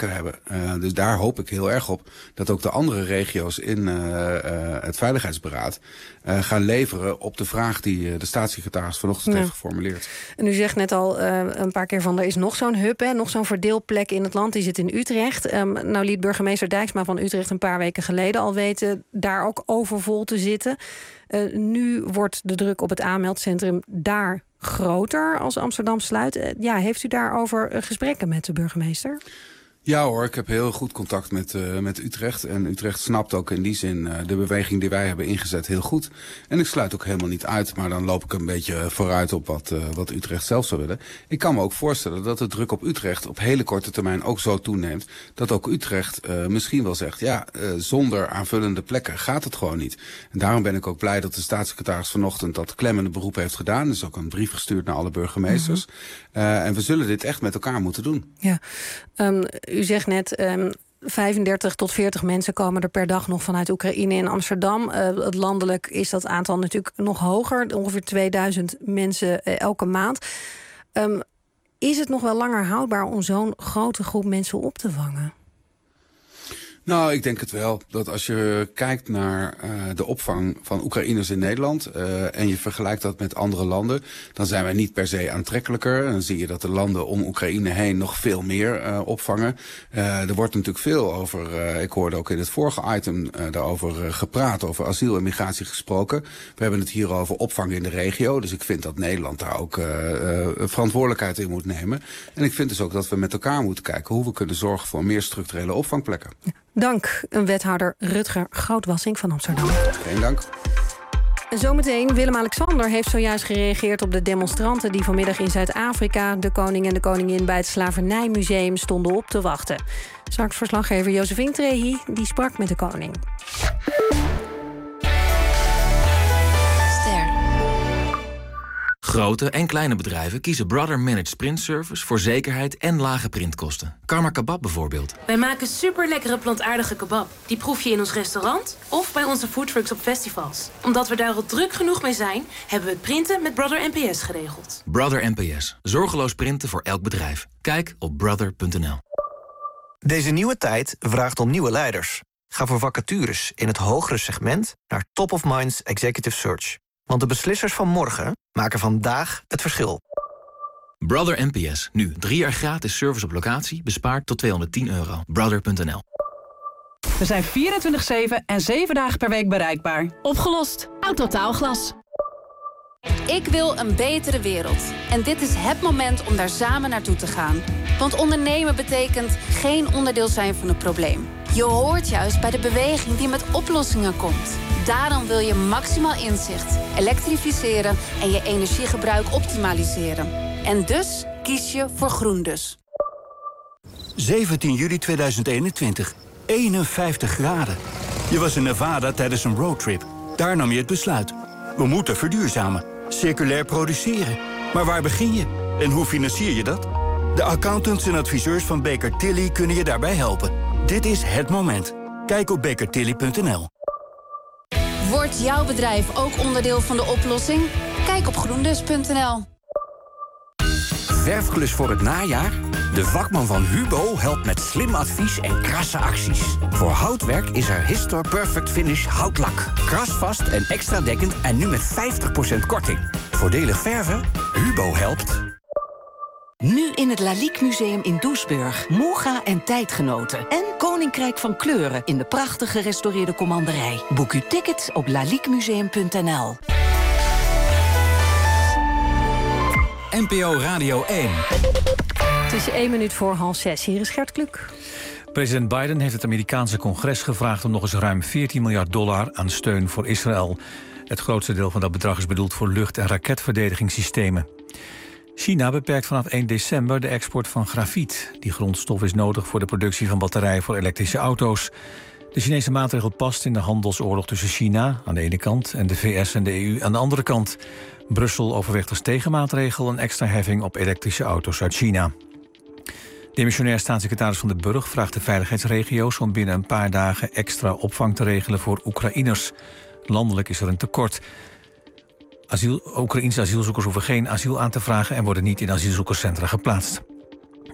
Speaker 20: drukker hebben. Uh, dus daar hoop ik heel erg op dat ook de andere regio's in uh, uh, het Veiligheidsberaad uh, gaan leveren op de vraag die uh, de staatssecretaris vanochtend
Speaker 3: ja.
Speaker 20: heeft geformuleerd.
Speaker 3: En u zegt net al uh, een paar keer van er is nog zo'n hub, hè, nog zo'n verdeelplek in het land. Die zit in Utrecht. Um, nou liet burgemeester Dijksma van Utrecht een paar weken geleden al weten daar ook overvol te zitten. Uh, nu wordt de druk op het aanmeldcentrum daar groter als Amsterdam sluit. Uh, ja, heeft u daarover uh, gesprekken met de burgemeester?
Speaker 20: Ja hoor, ik heb heel goed contact met, uh, met Utrecht. En Utrecht snapt ook in die zin uh, de beweging die wij hebben ingezet heel goed. En ik sluit ook helemaal niet uit, maar dan loop ik een beetje vooruit op wat, uh, wat Utrecht zelf zou willen. Ik kan me ook voorstellen dat de druk op Utrecht op hele korte termijn ook zo toeneemt. Dat ook Utrecht uh, misschien wel zegt, ja, uh, zonder aanvullende plekken gaat het gewoon niet. En daarom ben ik ook blij dat de staatssecretaris vanochtend dat klemmende beroep heeft gedaan. Er is ook een brief gestuurd naar alle burgemeesters. Mm-hmm. uh, en we zullen dit echt met elkaar moeten doen.
Speaker 3: Ja, um, U zegt net, um, vijfendertig tot veertig mensen komen er per dag nog vanuit Oekraïne in Amsterdam. Uh, het landelijk is dat aantal natuurlijk nog hoger. Ongeveer tweeduizend mensen uh, elke maand. Um, is het nog wel langer houdbaar om zo'n grote groep mensen op te vangen?
Speaker 20: Nou, ik denk het wel. Dat als je kijkt naar uh, de opvang van Oekraïners in Nederland uh, en je vergelijkt dat met andere landen, dan zijn wij niet per se aantrekkelijker. En dan zie je dat de landen om Oekraïne heen nog veel meer uh, opvangen. Uh, er wordt natuurlijk veel over, uh, ik hoorde ook in het vorige item uh, daarover uh, gepraat, over asiel en migratie gesproken. We hebben het hier over opvang in de regio. Dus ik vind dat Nederland daar ook uh, uh, verantwoordelijkheid in moet nemen. En ik vind dus ook dat we met elkaar moeten kijken hoe we kunnen zorgen voor meer structurele opvangplekken.
Speaker 3: Ja. Dank, een wethouder Rutger Grootwassink van Amsterdam.
Speaker 20: Geen dank.
Speaker 3: En zometeen, Willem-Alexander heeft zojuist gereageerd op de demonstranten die vanmiddag in Zuid-Afrika de koning en de koningin bij het Slavernijmuseum stonden op te wachten. Straks verslaggever Josephine Trehi, die sprak met de koning.
Speaker 9: Grote en kleine bedrijven kiezen Brother Managed Print Service voor zekerheid en lage printkosten. Karma Kebab bijvoorbeeld.
Speaker 8: Wij maken super lekkere plantaardige kebab. Die proef je in ons restaurant of bij onze foodtrucks op festivals. Omdat we daar al druk genoeg mee zijn, hebben we het printen met Brother N P S geregeld.
Speaker 9: Brother N P S. Zorgeloos printen voor elk bedrijf. Kijk op brother punt n l.
Speaker 21: Deze nieuwe tijd vraagt om nieuwe leiders. Ga voor vacatures in het hogere segment naar Top of Minds Executive Search. Want de beslissers van morgen maken vandaag het verschil.
Speaker 9: Brother N P S. Nu drie jaar gratis service op locatie. Bespaard tot tweehonderdtien euro. brother punt n l.
Speaker 22: We zijn vierentwintig zeven en zeven dagen per week bereikbaar.
Speaker 23: Opgelost. Autotaalglas. Ik wil een betere wereld. En dit is het moment om daar samen naartoe te gaan. Want ondernemen betekent geen onderdeel zijn van het probleem. Je hoort juist bij de beweging die met oplossingen komt. Daarom wil je maximaal inzicht, elektrificeren en je energiegebruik optimaliseren. En dus kies je voor GroenDus.
Speaker 24: zeventien juli tweeduizend eenentwintig. eenenvijftig graden. Je was in Nevada tijdens een roadtrip. Daar nam je het besluit. We moeten verduurzamen. Circulair produceren. Maar waar begin je? En hoe financier je dat? De accountants en adviseurs van Baker Tilly kunnen je daarbij helpen. Dit is het moment. Kijk op baker tilly punt n l.
Speaker 23: Wordt jouw bedrijf ook onderdeel van de oplossing? Kijk op groendus punt n l.
Speaker 25: Verfklus voor het najaar? De vakman van Hubo helpt met slim advies en krasse acties. Voor houtwerk is er Histor Perfect Finish houtlak. Krasvast en extra dekkend en nu met vijftig procent korting. Voordelig verven? Hubo helpt.
Speaker 26: Nu in het Lalique Museum in Doesburg. Moga en tijdgenoten. En Koninkrijk van Kleuren in de prachtig gerestaureerde commanderij. Boek uw tickets op lalique museum punt n l.
Speaker 14: N P O Radio één.
Speaker 3: Het is één minuut voor half zes. Hier is Gert Kluk.
Speaker 4: President Biden heeft het Amerikaanse congres gevraagd om nog eens ruim veertien miljard dollar aan steun voor Israël. Het grootste deel van dat bedrag is bedoeld voor lucht- en raketverdedigingssystemen. China beperkt vanaf één december de export van grafiet. Die grondstof is nodig voor de productie van batterijen voor elektrische auto's. De Chinese maatregel past in de handelsoorlog tussen China aan de ene kant en de V S en de E U aan de andere kant. Brussel overweegt als tegenmaatregel een extra heffing op elektrische auto's uit China. Demissionair staatssecretaris Van den Burg vraagt de veiligheidsregio's om binnen een paar dagen extra opvang te regelen voor Oekraïners. Landelijk is er een tekort. Asiel, Oekraïense asielzoekers hoeven geen asiel aan te vragen en worden niet in asielzoekerscentra geplaatst.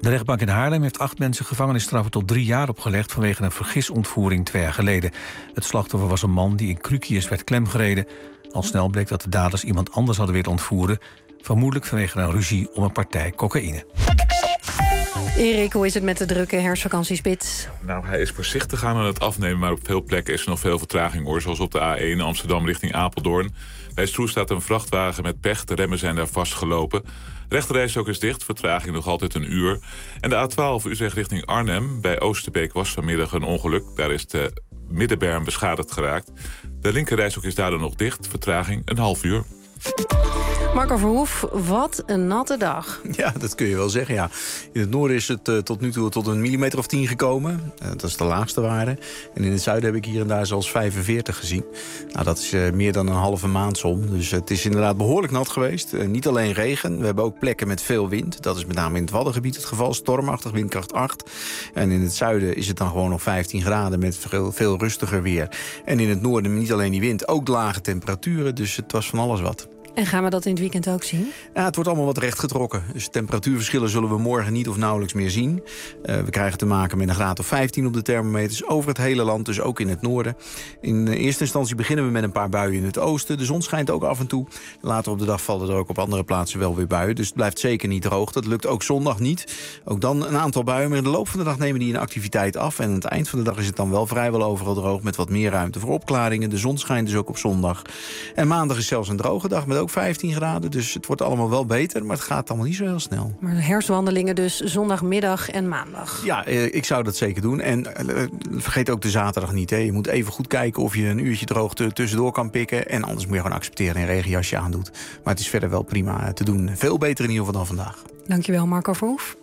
Speaker 4: De rechtbank in Haarlem heeft acht mensen gevangenisstraffen tot drie jaar opgelegd vanwege een vergisontvoering twee jaar geleden. Het slachtoffer was een man die in Krukius werd klemgereden. Al snel bleek dat de daders iemand anders hadden willen ontvoeren, vermoedelijk vanwege een ruzie om een partij cocaïne.
Speaker 3: Erik, hoe is het met de drukke herfstvakantiespits?
Speaker 7: Nou, hij is voorzichtig aan het afnemen, maar op veel plekken is er nog veel vertraging, hoor. Zoals op de A één Amsterdam richting Apeldoorn. Bij Stroe staat een vrachtwagen met pech, de remmen zijn daar vastgelopen. Rechterrijstrook is dicht, vertraging nog altijd een uur. En de A twaalf Utrecht richting Arnhem. Bij Oosterbeek was vanmiddag een ongeluk. Daar is de middenberm beschadigd geraakt. De linkerrijstrook is daardoor nog dicht, vertraging een half uur.
Speaker 3: Marco Verhoef, wat een natte dag.
Speaker 1: Ja, dat kun je wel zeggen, ja. In het noorden is het uh, tot nu toe tot een millimeter of tien gekomen. Uh, dat is de laagste waarde. En in het zuiden heb ik hier en daar zelfs vijfenveertig gezien. Nou, dat is uh, meer dan een halve maandsom. Dus het is inderdaad behoorlijk nat geweest. Uh, niet alleen regen, we hebben ook plekken met veel wind. Dat is met name in het Waddengebied het geval. Stormachtig, windkracht acht. En in het zuiden is het dan gewoon nog vijftien graden met veel, veel rustiger weer. En in het noorden niet alleen die wind, ook lage temperaturen. Dus het was van alles wat.
Speaker 3: En gaan we dat in het weekend ook zien?
Speaker 1: Ja, het wordt allemaal wat rechtgetrokken. Dus temperatuurverschillen zullen we morgen niet of nauwelijks meer zien. Uh, we krijgen te maken met een graad of vijftien op de thermometers over het hele land, dus ook in het noorden. In eerste instantie beginnen we met een paar buien in het oosten. De zon schijnt ook af en toe. Later op de dag vallen er ook op andere plaatsen wel weer buien. Dus het blijft zeker niet droog. Dat lukt ook zondag niet. Ook dan een aantal buien, maar in de loop van de dag nemen die in activiteit af. En aan het eind van de dag is het dan wel vrijwel overal droog met wat meer ruimte voor opklaringen. De zon schijnt dus ook op zondag. En maandag is zelfs een droge dag met ook vijftien graden, dus het wordt allemaal wel beter, maar het gaat allemaal niet zo heel snel.
Speaker 3: Maar de herfstwandelingen dus zondagmiddag en maandag.
Speaker 1: Ja, eh, ik zou dat zeker doen. En eh, vergeet ook de zaterdag niet. Hè. Je moet even goed kijken of je een uurtje droog tussendoor kan pikken. En anders moet je gewoon accepteren en een regenjasje aandoet. Maar het is verder wel prima te doen. Veel beter in ieder geval dan vandaag.
Speaker 3: Dankjewel, Marco Verhoef.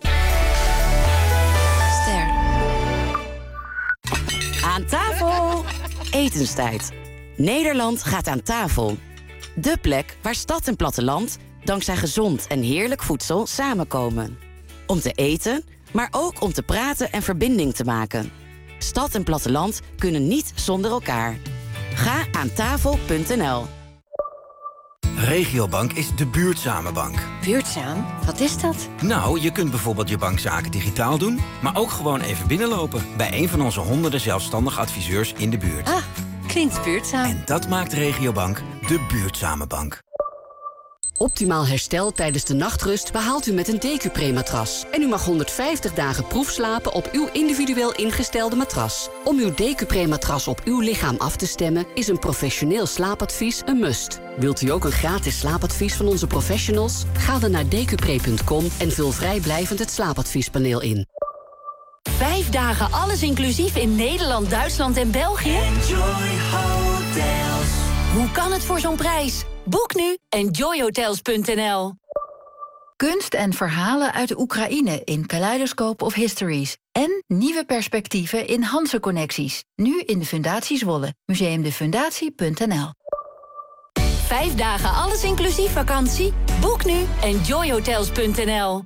Speaker 2: Ster. Aan tafel. Etenstijd. Nederland gaat aan tafel. De plek waar stad en platteland dankzij gezond en heerlijk voedsel samenkomen. Om te eten, maar ook om te praten en verbinding te maken. Stad en platteland kunnen niet zonder elkaar. Ga aan tafel punt n l.
Speaker 5: Regiobank is de buurtzame bank.
Speaker 2: Buurtzaam? Wat is dat?
Speaker 5: Nou, je kunt bijvoorbeeld je bankzaken digitaal doen, maar ook gewoon even binnenlopen bij een van onze honderden zelfstandige adviseurs in de buurt.
Speaker 2: Ah, klinkt buurtzaam.
Speaker 5: En dat maakt Regiobank de buurtzame bank.
Speaker 6: Optimaal herstel tijdens de nachtrust behaalt u met een Decupre-matras. En u mag honderdvijftig dagen proefslapen op uw individueel ingestelde matras. Om uw Decupre-matras op uw lichaam af te stemmen is een professioneel slaapadvies een must. Wilt u ook een gratis slaapadvies van onze professionals? Ga dan naar decupre punt com en vul vrijblijvend het slaapadviespaneel in.
Speaker 10: Vijf dagen alles inclusief in Nederland, Duitsland en België? Enjoy Hotels. Hoe kan het voor zo'n prijs? Boek nu enjoy hotels punt n l.
Speaker 11: Kunst en verhalen uit de Oekraïne in Kaleidoscope of Histories. En nieuwe perspectieven in Hanse-connecties. Nu in de Fundatie Zwolle. museumdefundatie punt n l.
Speaker 10: Vijf dagen alles inclusief vakantie? Boek nu enjoy hotels punt n l.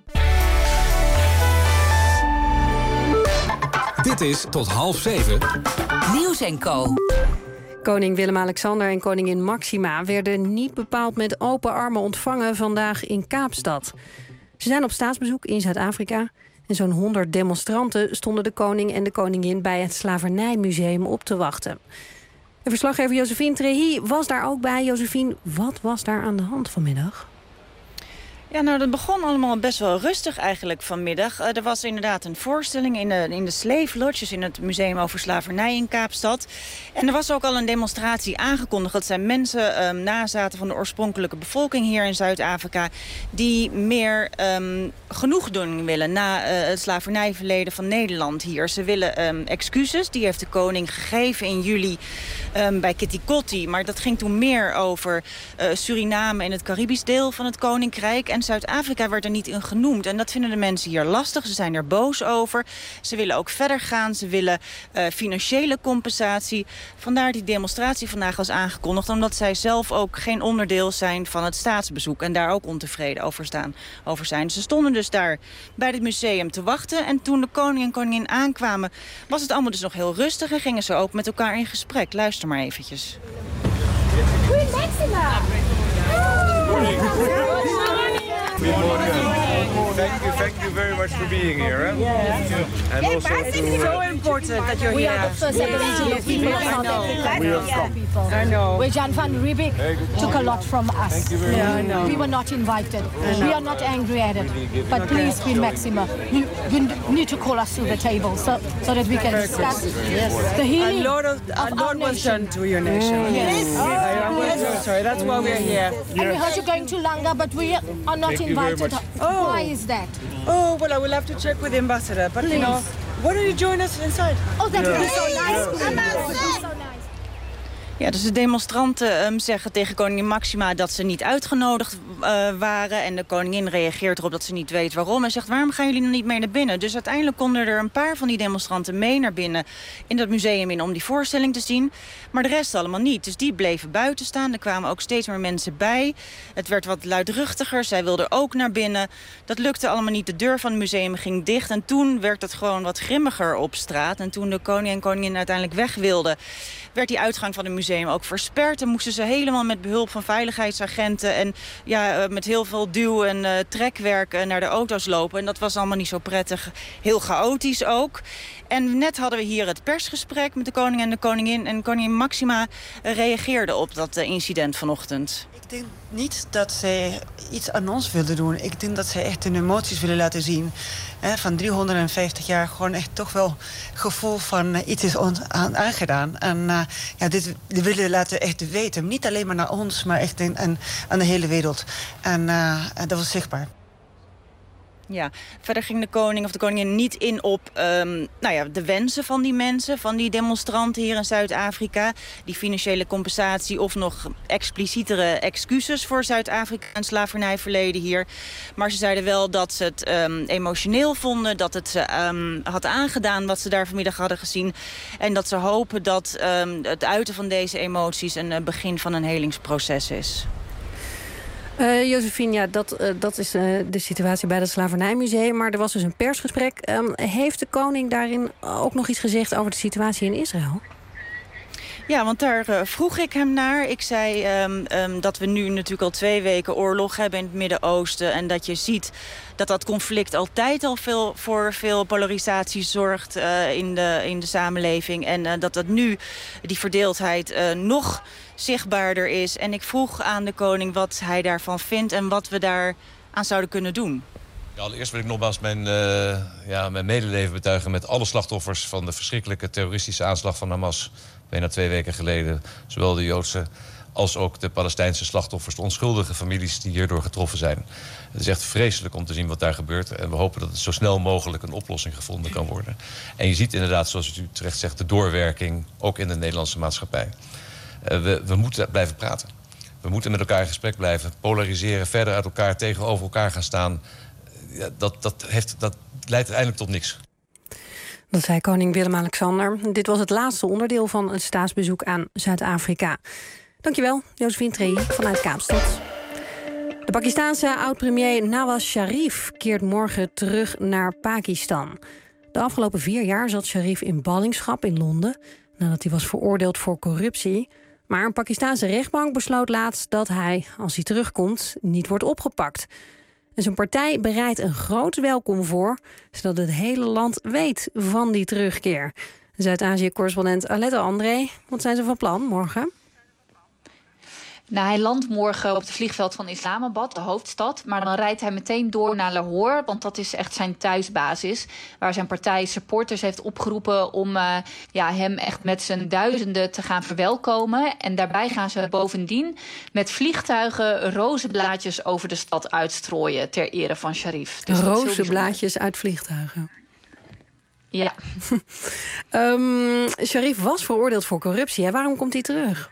Speaker 14: Dit is tot half zeven.
Speaker 10: Nieuws en Co.
Speaker 3: Koning Willem-Alexander en koningin Maxima werden niet bepaald met open armen ontvangen vandaag in Kaapstad. Ze zijn op staatsbezoek in Zuid-Afrika. En zo'n honderd demonstranten stonden de koning en de koningin bij het Slavernijmuseum op te wachten. De verslaggever Josephine Trehi was daar ook bij. Josephine, wat was daar aan de hand vanmiddag?
Speaker 27: Ja, nou, dat begon allemaal best wel rustig eigenlijk vanmiddag. Uh, er was inderdaad een voorstelling in de, in de Slave Lodges in het Museum over Slavernij in Kaapstad. En er was ook al een demonstratie aangekondigd. Dat zijn mensen, um, nazaten van de oorspronkelijke bevolking hier in Zuid-Afrika, die meer um, genoegdoening willen na uh, het slavernijverleden van Nederland hier. Ze willen um, excuses, die heeft de koning gegeven in juli um, bij Kitty Kotti. Maar dat ging toen meer over uh, Suriname en het Caribisch deel van het koninkrijk. En Zuid-Afrika werd er niet in genoemd. En dat vinden de mensen hier lastig. Ze zijn er boos over. Ze willen ook verder gaan. Ze willen uh, financiële compensatie. Vandaar die demonstratie vandaag was aangekondigd. Omdat zij zelf ook geen onderdeel zijn van het staatsbezoek. En daar ook ontevreden over, staan, over zijn. Ze stonden dus daar bij het museum te wachten. En toen de koning en koningin aankwamen, was het allemaal dus nog heel rustig. En gingen ze ook met elkaar in gesprek. Luister maar eventjes.
Speaker 28: Goedemorgen.
Speaker 12: Thank you, thank you very much for being here. Huh?
Speaker 13: Yeah.
Speaker 12: And also to,
Speaker 13: it's so important that you're
Speaker 12: we
Speaker 13: here.
Speaker 12: are the first
Speaker 13: Aboriginal people of South Africa.
Speaker 12: We are from.
Speaker 13: I know.
Speaker 15: Where Jan van Riebeeck took a lot from us.
Speaker 12: Thank you very
Speaker 13: yeah,
Speaker 12: much.
Speaker 13: I know.
Speaker 15: We were not invited.
Speaker 13: know.
Speaker 15: We are not angry at it. But
Speaker 12: Okay.
Speaker 15: please, Queen Maxima, you, you need to call us to the table so, so that we can discuss
Speaker 13: Yes.
Speaker 15: the healing
Speaker 13: A lot, of,
Speaker 15: of
Speaker 13: a
Speaker 15: our
Speaker 13: lot was
Speaker 15: nation.
Speaker 13: done to your nation.
Speaker 15: Yes.
Speaker 13: I am
Speaker 15: Yes.
Speaker 13: so sorry. That's why we're here.
Speaker 15: And we heard you're going to Langa, but we are not
Speaker 13: Thank you very
Speaker 15: invited.
Speaker 13: much. Oh.
Speaker 15: Why is that?
Speaker 13: Oh, well, I will have to check with the ambassador. But, you
Speaker 15: Please.
Speaker 13: know, why don't you join us inside?
Speaker 15: Oh, that would be so nice.
Speaker 13: Yeah.
Speaker 15: That would be so nice.
Speaker 27: Ja, dus de demonstranten um, zeggen tegen koningin Maxima dat ze niet uitgenodigd uh, waren. En de koningin reageert erop dat ze niet weet waarom. En zegt, waarom gaan jullie nog niet mee naar binnen? Dus uiteindelijk konden er een paar van die demonstranten mee naar binnen in dat museum in om die voorstelling te zien. Maar de rest allemaal niet. Dus die bleven buiten staan. Er kwamen ook steeds meer mensen bij. Het werd wat luidruchtiger. Zij wilden ook naar binnen. Dat lukte allemaal niet. De deur van het museum ging dicht. En toen werd het gewoon wat grimmiger op straat. En toen de koning en koningin uiteindelijk weg wilden, werd die uitgang van het museum ook versperd. En moesten ze helemaal met behulp van veiligheidsagenten en ja, met heel veel duw- en uh, trekwerk uh, naar de auto's lopen. En dat was allemaal niet zo prettig. Heel chaotisch ook. En net hadden we hier het persgesprek met de koning en de koningin. En koningin Maxima uh, reageerde op dat uh, incident vanochtend.
Speaker 13: Ik denk niet dat zij iets aan ons wilden doen. Ik denk dat zij echt hun emoties willen laten zien. He, van driehonderdvijftig jaar gewoon echt toch wel gevoel van uh, iets is ons aan, aangedaan. En uh, ja, dit we willen laten echt weten. Niet alleen maar naar ons, maar echt in, en, aan de hele wereld. En uh, dat was zichtbaar.
Speaker 27: Ja, verder ging de koning of de koningin niet in op um, nou ja, de wensen van die mensen, van die demonstranten hier in Zuid-Afrika. Die financiële compensatie of nog explicietere excuses voor Zuid-Afrika en slavernijverleden hier. Maar ze zeiden wel dat ze het um, emotioneel vonden, dat het ze um, had aangedaan wat ze daar vanmiddag hadden gezien. En dat ze hopen dat um, het uiten van deze emoties een uh, begin van een helingsproces is.
Speaker 3: Uh, Josephine, ja, dat, uh, dat is uh, de situatie bij het Slavernijmuseum. Maar er was dus een persgesprek. Um, heeft de koning daarin ook nog iets gezegd over de situatie in Israël?
Speaker 27: Ja, want daar uh, vroeg ik hem naar. Ik zei um, um, dat we nu natuurlijk al twee weken oorlog hebben in het Midden-Oosten. En dat je ziet dat dat conflict altijd al veel, voor veel polarisatie zorgt uh, in, de, in de samenleving. En uh, dat dat nu, die verdeeldheid, uh, nog zichtbaarder is. En ik vroeg aan de koning wat hij daarvan vindt en wat we daar aan zouden kunnen doen.
Speaker 16: Ja, allereerst wil ik nogmaals mijn, uh, ja, mijn medeleven betuigen met alle slachtoffers van de verschrikkelijke terroristische aanslag van Hamas bijna twee weken geleden. Zowel de Joodse als ook de Palestijnse slachtoffers, de onschuldige families die hierdoor getroffen zijn. Het is echt vreselijk om te zien wat daar gebeurt. En we hopen dat het zo snel mogelijk een oplossing gevonden kan worden. En je ziet inderdaad, zoals u terecht zegt, de doorwerking ook in de Nederlandse maatschappij. Uh, we, we moeten blijven praten. We moeten met elkaar in gesprek blijven, polariseren, verder uit elkaar, tegenover elkaar gaan staan. Ja, dat, dat, heeft, dat leidt uiteindelijk tot niks.
Speaker 3: Dat zei koning Willem-Alexander. Dit was het laatste onderdeel van het staatsbezoek aan Zuid-Afrika. Dankjewel, Josephine Trey vanuit Kaapstad. De Pakistaanse oud-premier Nawaz Sharif keert morgen terug naar Pakistan. De afgelopen vier jaar zat Sharif in ballingschap in Londen nadat hij was veroordeeld voor corruptie. Maar een Pakistaanse rechtbank besloot laatst dat hij, als hij terugkomt, niet wordt opgepakt. En zijn partij bereidt een groot welkom voor, zodat het hele land weet van die terugkeer. Zuid-Azië-correspondent Aletta André, wat zijn ze van plan morgen?
Speaker 17: Nou, hij landt morgen op het vliegveld van Islamabad, de hoofdstad. Maar dan rijdt hij meteen door naar Lahore, want dat is echt zijn thuisbasis. Waar zijn partij supporters heeft opgeroepen om uh, ja, hem echt met zijn duizenden te gaan verwelkomen. En daarbij gaan ze bovendien met vliegtuigen rozenblaadjes over de stad uitstrooien ter ere van Sharif.
Speaker 3: Dus rozenblaadjes uit vliegtuigen?
Speaker 17: Ja.
Speaker 3: um, Sharif was veroordeeld voor corruptie. Hè? Waarom komt hij terug?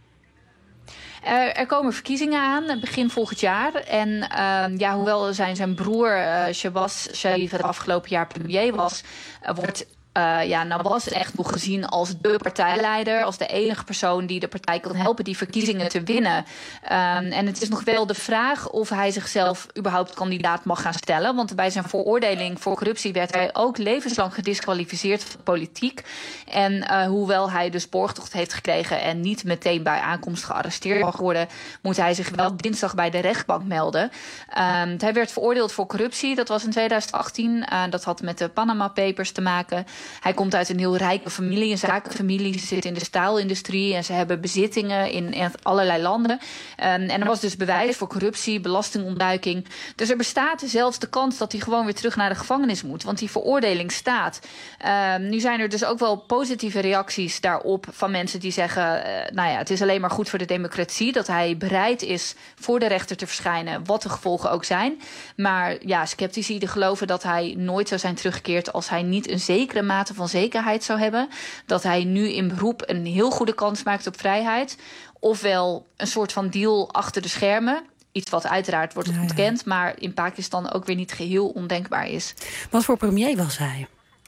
Speaker 17: Uh, er komen verkiezingen aan, begin volgend jaar. En uh, ja, hoewel zijn, zijn broer uh, Shehbaz Sharif het afgelopen jaar premier was, uh, wordt uh, ja, Nawaz echt nog gezien als de partijleider, als de enige persoon die de partij kan helpen die verkiezingen te winnen. Um, en het is nog wel de vraag of hij zichzelf überhaupt kandidaat mag gaan stellen. Want bij zijn veroordeling voor corruptie werd hij ook levenslang gedisqualificeerd van de politiek. En uh, hoewel hij dus borgtocht heeft gekregen en niet meteen bij aankomst gearresteerd mag worden, moet hij zich wel dinsdag bij de rechtbank melden. Um, hij werd veroordeeld voor corruptie. Dat was in tweeduizend achttien. Uh, dat had met de Panama Papers te maken. Hij komt uit een heel rijke familie, een zakenfamilie. Ze zit in de staalindustrie en ze hebben bezittingen in, in allerlei landen. Um, en er was dus bewijs voor corruptie, belastingontduiking. Dus er bestaat zelfs de kans dat hij gewoon weer terug naar de gevangenis moet. Want die veroordeling staat. Um, nu zijn er dus ook wel positieve reacties daarop van mensen die zeggen, uh, nou ja, het is alleen maar goed voor de democratie dat hij bereid is voor de rechter te verschijnen, wat de gevolgen ook zijn. Maar ja, sceptici die geloven dat hij nooit zou zijn teruggekeerd als hij niet een zekere mate van zekerheid zou hebben. Dat hij nu in beroep een heel goede kans maakt op vrijheid. Ofwel een soort van deal achter de schermen. Iets wat uiteraard wordt ontkend, ja, ja. maar in Pakistan ook weer niet geheel ondenkbaar is.
Speaker 3: Wat voor premier was hij?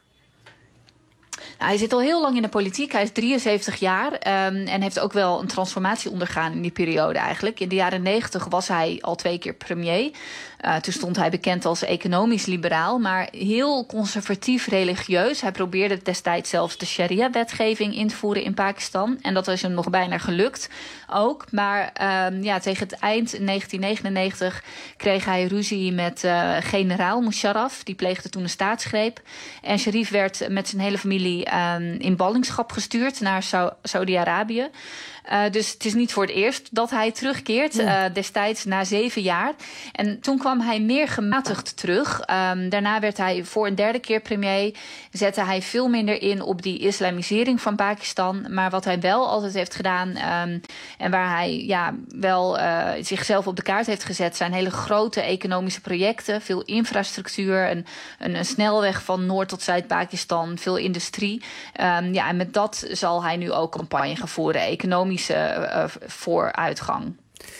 Speaker 17: Hij zit al heel lang in de politiek. Hij is drieënzeventig jaar um, en heeft ook wel een transformatie ondergaan in die periode eigenlijk. In de jaren negentig was hij al twee keer premier. Uh, toen stond hij bekend als economisch liberaal, maar heel conservatief religieus. Hij probeerde destijds zelfs de sharia-wetgeving in te voeren in Pakistan. En dat is hem nog bijna gelukt ook. Maar um, ja, tegen het eind negentien negenennegentig kreeg hij ruzie met uh, generaal Musharraf. Die pleegde toen een staatsgreep. En Sharif werd met zijn hele familie Um, in ballingschap gestuurd naar Sa- Saudi-Arabië. Uh, dus het is niet voor het eerst dat hij terugkeert. Ja. Uh, destijds na zeven jaar. En toen kwam hij meer gematigd terug. Um, daarna werd hij voor een derde keer premier. Zette hij veel minder in op die islamisering van Pakistan. Maar wat hij wel altijd heeft gedaan, Um, en waar hij ja, wel uh, zichzelf op de kaart heeft gezet, zijn hele grote economische projecten. Veel infrastructuur. Een, een, een snelweg van Noord tot Zuid-Pakistan. Veel industrie. Um, ja, en met dat zal hij nu ook campagne gaan voeren. Economisch Uh, vooruitgang.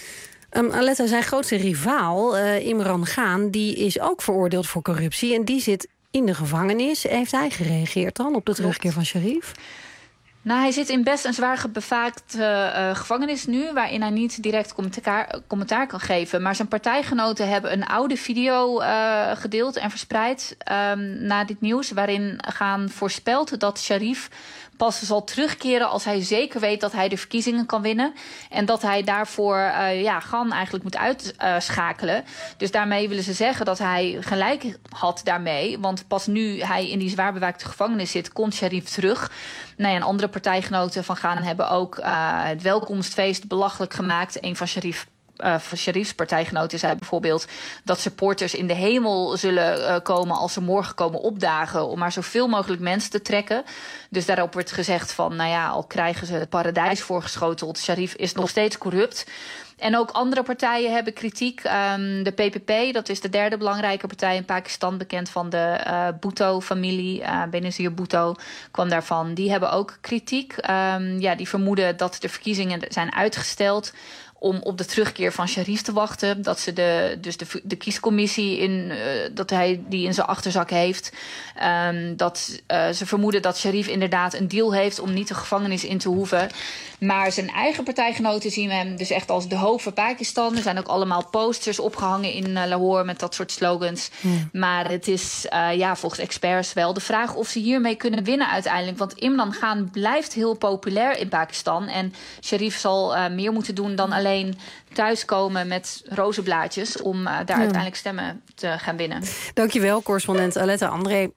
Speaker 3: Um, Aletta, zijn grootste rivaal, uh, Imran Khan, die is ook veroordeeld voor corruptie en die zit in de gevangenis. Heeft hij gereageerd dan op de terugkeer van Sharif?
Speaker 17: Nou, hij zit in best een zwaar bevaakte uh, gevangenis nu, waarin hij niet direct commentaar, commentaar kan geven. Maar zijn partijgenoten hebben een oude video uh, gedeeld en verspreid um, na dit nieuws, waarin Khan voorspelt dat Sharif pas zal terugkeren als hij zeker weet dat hij de verkiezingen kan winnen. En dat hij daarvoor uh, ja, Khan eigenlijk moet uitschakelen. Uh, dus daarmee willen ze zeggen dat hij gelijk had daarmee. Want pas nu hij in die zwaar bewaakte gevangenis zit, komt Sharif terug. Nou ja, en andere partijgenoten van Khan hebben ook uh, het welkomstfeest belachelijk gemaakt. Een van Sharif Uh, van Sharif's partijgenoten zei bijvoorbeeld dat supporters in de hemel zullen uh, komen als ze morgen komen opdagen om maar zoveel mogelijk mensen te trekken. Dus daarop wordt gezegd van, nou ja, al krijgen ze het paradijs voorgeschoteld, Sharif is nog steeds corrupt. En ook andere partijen hebben kritiek. Um, de P P P, dat is de derde belangrijke partij in Pakistan, bekend van de uh, Bhutto-familie. Uh, Benazir Bhutto kwam daarvan. Die hebben ook kritiek. Um, ja, die vermoeden dat de verkiezingen zijn uitgesteld om op de terugkeer van Sharif te wachten. Dat ze de, dus de, de kiescommissie in, uh, dat hij die in zijn achterzak heeft. Um, dat uh, ze vermoeden dat Sharif inderdaad een deal heeft om niet de gevangenis in te hoeven. Maar zijn eigen partijgenoten zien hem dus echt als de hoop van Pakistan. Er zijn ook allemaal posters opgehangen in uh, Lahore met dat soort slogans. Hmm. Maar het is uh, ja, volgens experts wel de vraag of ze hiermee kunnen winnen uiteindelijk. Want Imran Khan blijft heel populair in Pakistan. En Sharif zal uh, meer moeten doen dan alleen thuiskomen met rozenblaadjes om uh, daar ja. uiteindelijk stemmen te gaan winnen.
Speaker 3: Dankjewel, correspondent Aletta André.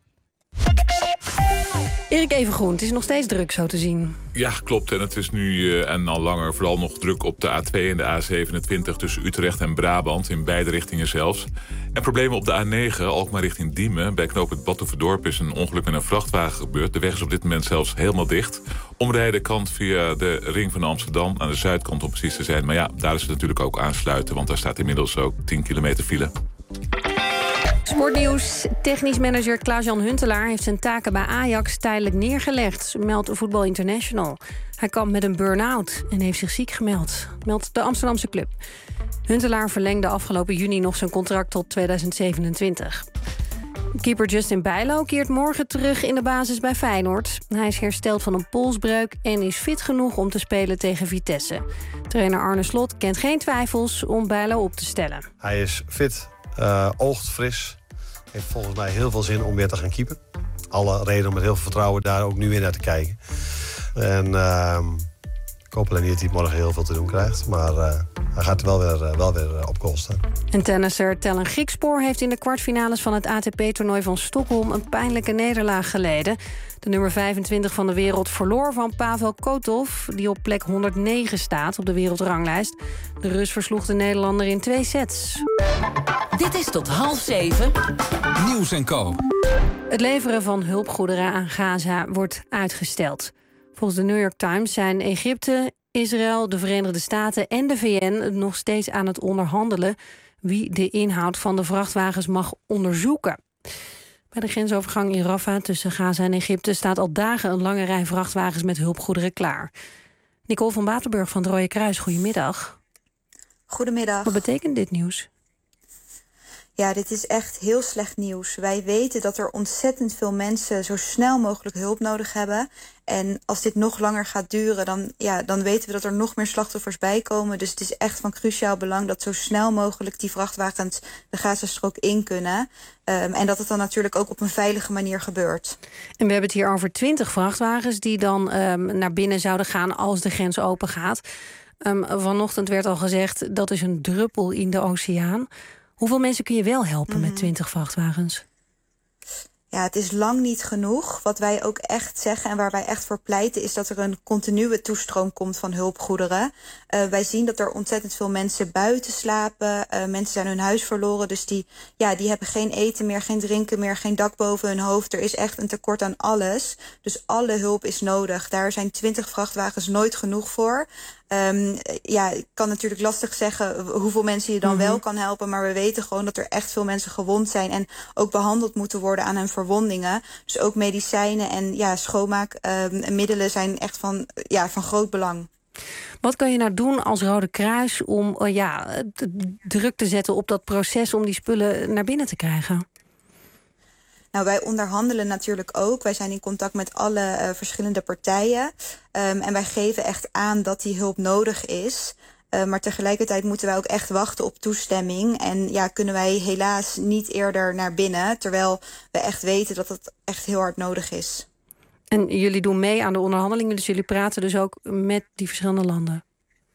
Speaker 3: Erik Evengroen, het is nog steeds druk zo te zien.
Speaker 7: Ja, klopt. En het is nu uh, en al langer vooral nog druk op de A twee en de A zevenentwintig... tussen Utrecht en Brabant, in beide richtingen zelfs. En problemen op de A negen, Alkmaar richting Diemen. Bij knooppunt Batuverdorp is een ongeluk met een vrachtwagen gebeurd. De weg is op dit moment zelfs helemaal dicht. Omrijden kan via de ring van Amsterdam, aan de zuidkant om precies te zijn. Maar ja, daar is het natuurlijk ook aansluiten, want daar staat inmiddels ook tien kilometer file.
Speaker 3: Sportnieuws. Technisch manager Klaas-Jan Huntelaar heeft zijn taken bij Ajax tijdelijk neergelegd, meldt Voetbal International. Hij kampt met een burn-out en heeft zich ziek gemeld, meldt de Amsterdamse club. Huntelaar verlengde afgelopen juni nog zijn contract tot tweeduizend zevenentwintig. Keeper Justin Bijlo keert morgen terug in de basis bij Feyenoord. Hij is hersteld van een polsbreuk en is fit genoeg om te spelen tegen Vitesse. Trainer Arne Slot kent geen twijfels om Bijlo op te stellen.
Speaker 8: Hij is fit, uh, oogt fris. Heeft volgens mij heel veel zin om weer te gaan keepen. Alle reden om met heel veel vertrouwen daar ook nu weer naar te kijken. En uh, ik hoop alleen niet dat hij morgen heel veel te doen krijgt. Maar uh, hij gaat er wel weer, uh, wel weer uh, op kool staan.
Speaker 3: En tennisser Tellen Griekspoor heeft in de kwartfinales van het A T P-toernooi van Stockholm een pijnlijke nederlaag geleden. De nummer vijfentwintig van de wereld verloor van Pavel Kotov, die op plek honderdnegen staat op de wereldranglijst. De Rus versloeg de Nederlander in twee sets.
Speaker 26: Dit is tot half zeven.
Speaker 14: Nieuws en Co.
Speaker 3: Het leveren van hulpgoederen aan Gaza wordt uitgesteld. Volgens de New York Times zijn Egypte, Israël, de Verenigde Staten en de V N nog steeds aan het onderhandelen wie de inhoud van de vrachtwagens mag onderzoeken. Bij de grensovergang in Rafah tussen Gaza en Egypte staat al dagen een lange rij vrachtwagens met hulpgoederen klaar. Nicole van Batenburg van het Rode Kruis, goedemiddag.
Speaker 9: Goedemiddag.
Speaker 3: Wat betekent dit nieuws?
Speaker 9: Ja, dit is echt heel slecht nieuws. Wij weten dat er ontzettend veel mensen zo snel mogelijk hulp nodig hebben. En als dit nog langer gaat duren, dan, ja, dan weten we dat er nog meer slachtoffers bij komen. Dus het is echt van cruciaal belang dat zo snel mogelijk die vrachtwagens de Gazastrook in kunnen. Um, en dat het dan natuurlijk ook op een veilige manier gebeurt.
Speaker 3: En we hebben het hier over twintig vrachtwagens die dan um, naar binnen zouden gaan als de grens open gaat. Um, vanochtend werd al gezegd, dat is een druppel in de oceaan. Hoeveel mensen kun je wel helpen mm-hmm. met twintig vrachtwagens?
Speaker 9: Ja, het is lang niet genoeg. Wat wij ook echt zeggen en waar wij echt voor pleiten, is dat er een continue toestroom komt van hulpgoederen. Uh, wij zien dat er ontzettend veel mensen buiten slapen. Uh, mensen zijn hun huis verloren. Dus die, ja, die hebben geen eten meer, geen drinken meer, geen dak boven hun hoofd. Er is echt een tekort aan alles. Dus alle hulp is nodig. Daar zijn twintig vrachtwagens nooit genoeg voor. Um, ja, ik kan natuurlijk lastig zeggen hoeveel mensen je dan mm-hmm. wel kan helpen. Maar we weten gewoon dat er echt veel mensen gewond zijn en ook behandeld moeten worden aan hun verwondingen. Dus ook medicijnen en ja, schoonmaakmiddelen um, zijn echt van, ja, van groot belang.
Speaker 3: Wat kan je nou doen als Rode Kruis om uh, ja, druk te zetten op dat proces om die spullen naar binnen te krijgen?
Speaker 9: Nou, wij onderhandelen natuurlijk ook. Wij zijn in contact met alle uh, verschillende partijen. Um, en wij geven echt aan dat die hulp nodig is. Uh, maar tegelijkertijd moeten wij ook echt wachten op toestemming. En ja, kunnen wij helaas niet eerder naar binnen. Terwijl we echt weten dat het echt heel hard nodig is.
Speaker 3: En jullie doen mee aan de onderhandelingen. Dus jullie praten dus ook met die verschillende landen?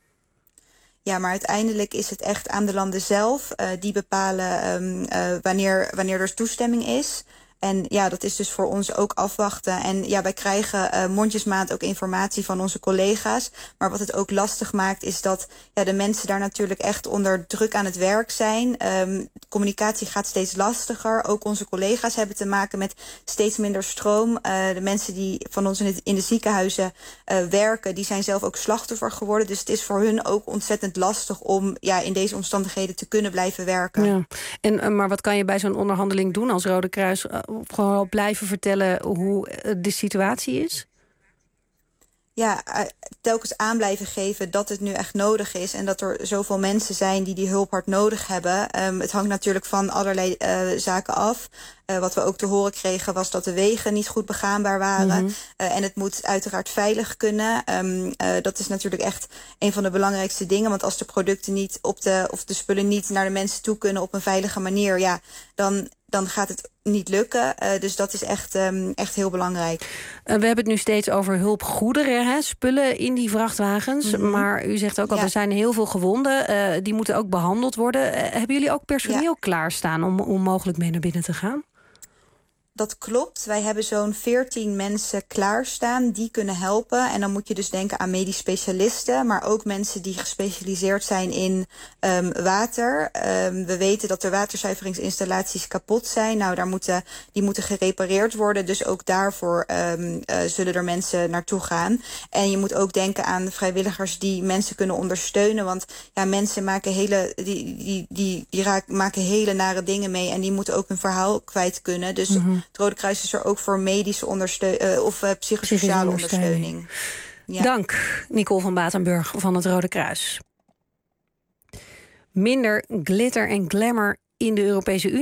Speaker 9: Ja, maar uiteindelijk is het echt aan de landen zelf. Uh, die bepalen um, uh, wanneer, wanneer er toestemming is. En ja, dat is dus voor ons ook afwachten. En ja, wij krijgen uh, mondjesmaat ook informatie van onze collega's. Maar wat het ook lastig maakt is dat ja, de mensen daar natuurlijk echt onder druk aan het werk zijn. Um, communicatie gaat steeds lastiger. Ook onze collega's hebben te maken met steeds minder stroom. Uh, de mensen die van ons in, het, in de ziekenhuizen uh, werken, die zijn zelf ook slachtoffer geworden. Dus het is voor hun ook ontzettend lastig om ja, in deze omstandigheden te kunnen blijven werken. Ja.
Speaker 3: En, uh, maar wat kan je bij zo'n onderhandeling doen als Rode Kruis? Uh, gewoon blijven vertellen hoe de situatie is?
Speaker 9: Ja, telkens aan blijven geven dat het nu echt nodig is. En dat er zoveel mensen zijn die die hulp hard nodig hebben. Um, het hangt natuurlijk van allerlei uh, zaken af. Uh, wat we ook te horen kregen was dat de wegen niet goed begaanbaar waren. Mm-hmm. Uh, en het moet uiteraard veilig kunnen. Um, uh, dat is natuurlijk echt een van de belangrijkste dingen. Want als de producten niet op de, of de spullen niet naar de mensen toe kunnen op een veilige manier, ja, dan, dan gaat het niet lukken. Uh, dus dat is echt, um, echt heel belangrijk. Uh,
Speaker 3: we hebben het nu steeds over hulpgoederen, hè? Spullen in die vrachtwagens. Mm-hmm. Maar u zegt ook al, ja. er zijn heel veel gewonden. Uh, die moeten ook behandeld worden. Uh, hebben jullie ook personeel ja. klaarstaan om, om mogelijk mee naar binnen te gaan?
Speaker 9: Dat klopt. Wij hebben zo'n veertien mensen klaarstaan die kunnen helpen. En dan moet je dus denken aan medisch specialisten, maar ook mensen die gespecialiseerd zijn in um, water. Um, we weten dat de waterzuiveringsinstallaties kapot zijn. Nou, daar moeten, die moeten gerepareerd worden. Dus ook daarvoor um, uh, zullen er mensen naartoe gaan. En je moet ook denken aan vrijwilligers die mensen kunnen ondersteunen. Want ja, mensen maken hele, die, die, die, die raak, maken hele nare dingen mee. En die moeten ook hun verhaal kwijt kunnen. Dus mm-hmm. Het Rode Kruis is er ook voor medische ondersteuning uh, of uh, psychosociale ondersteuning.
Speaker 3: Ja. Dank, Nicole van Batenburg van het Rode Kruis. Minder glitter en glamour in de Europese Unie.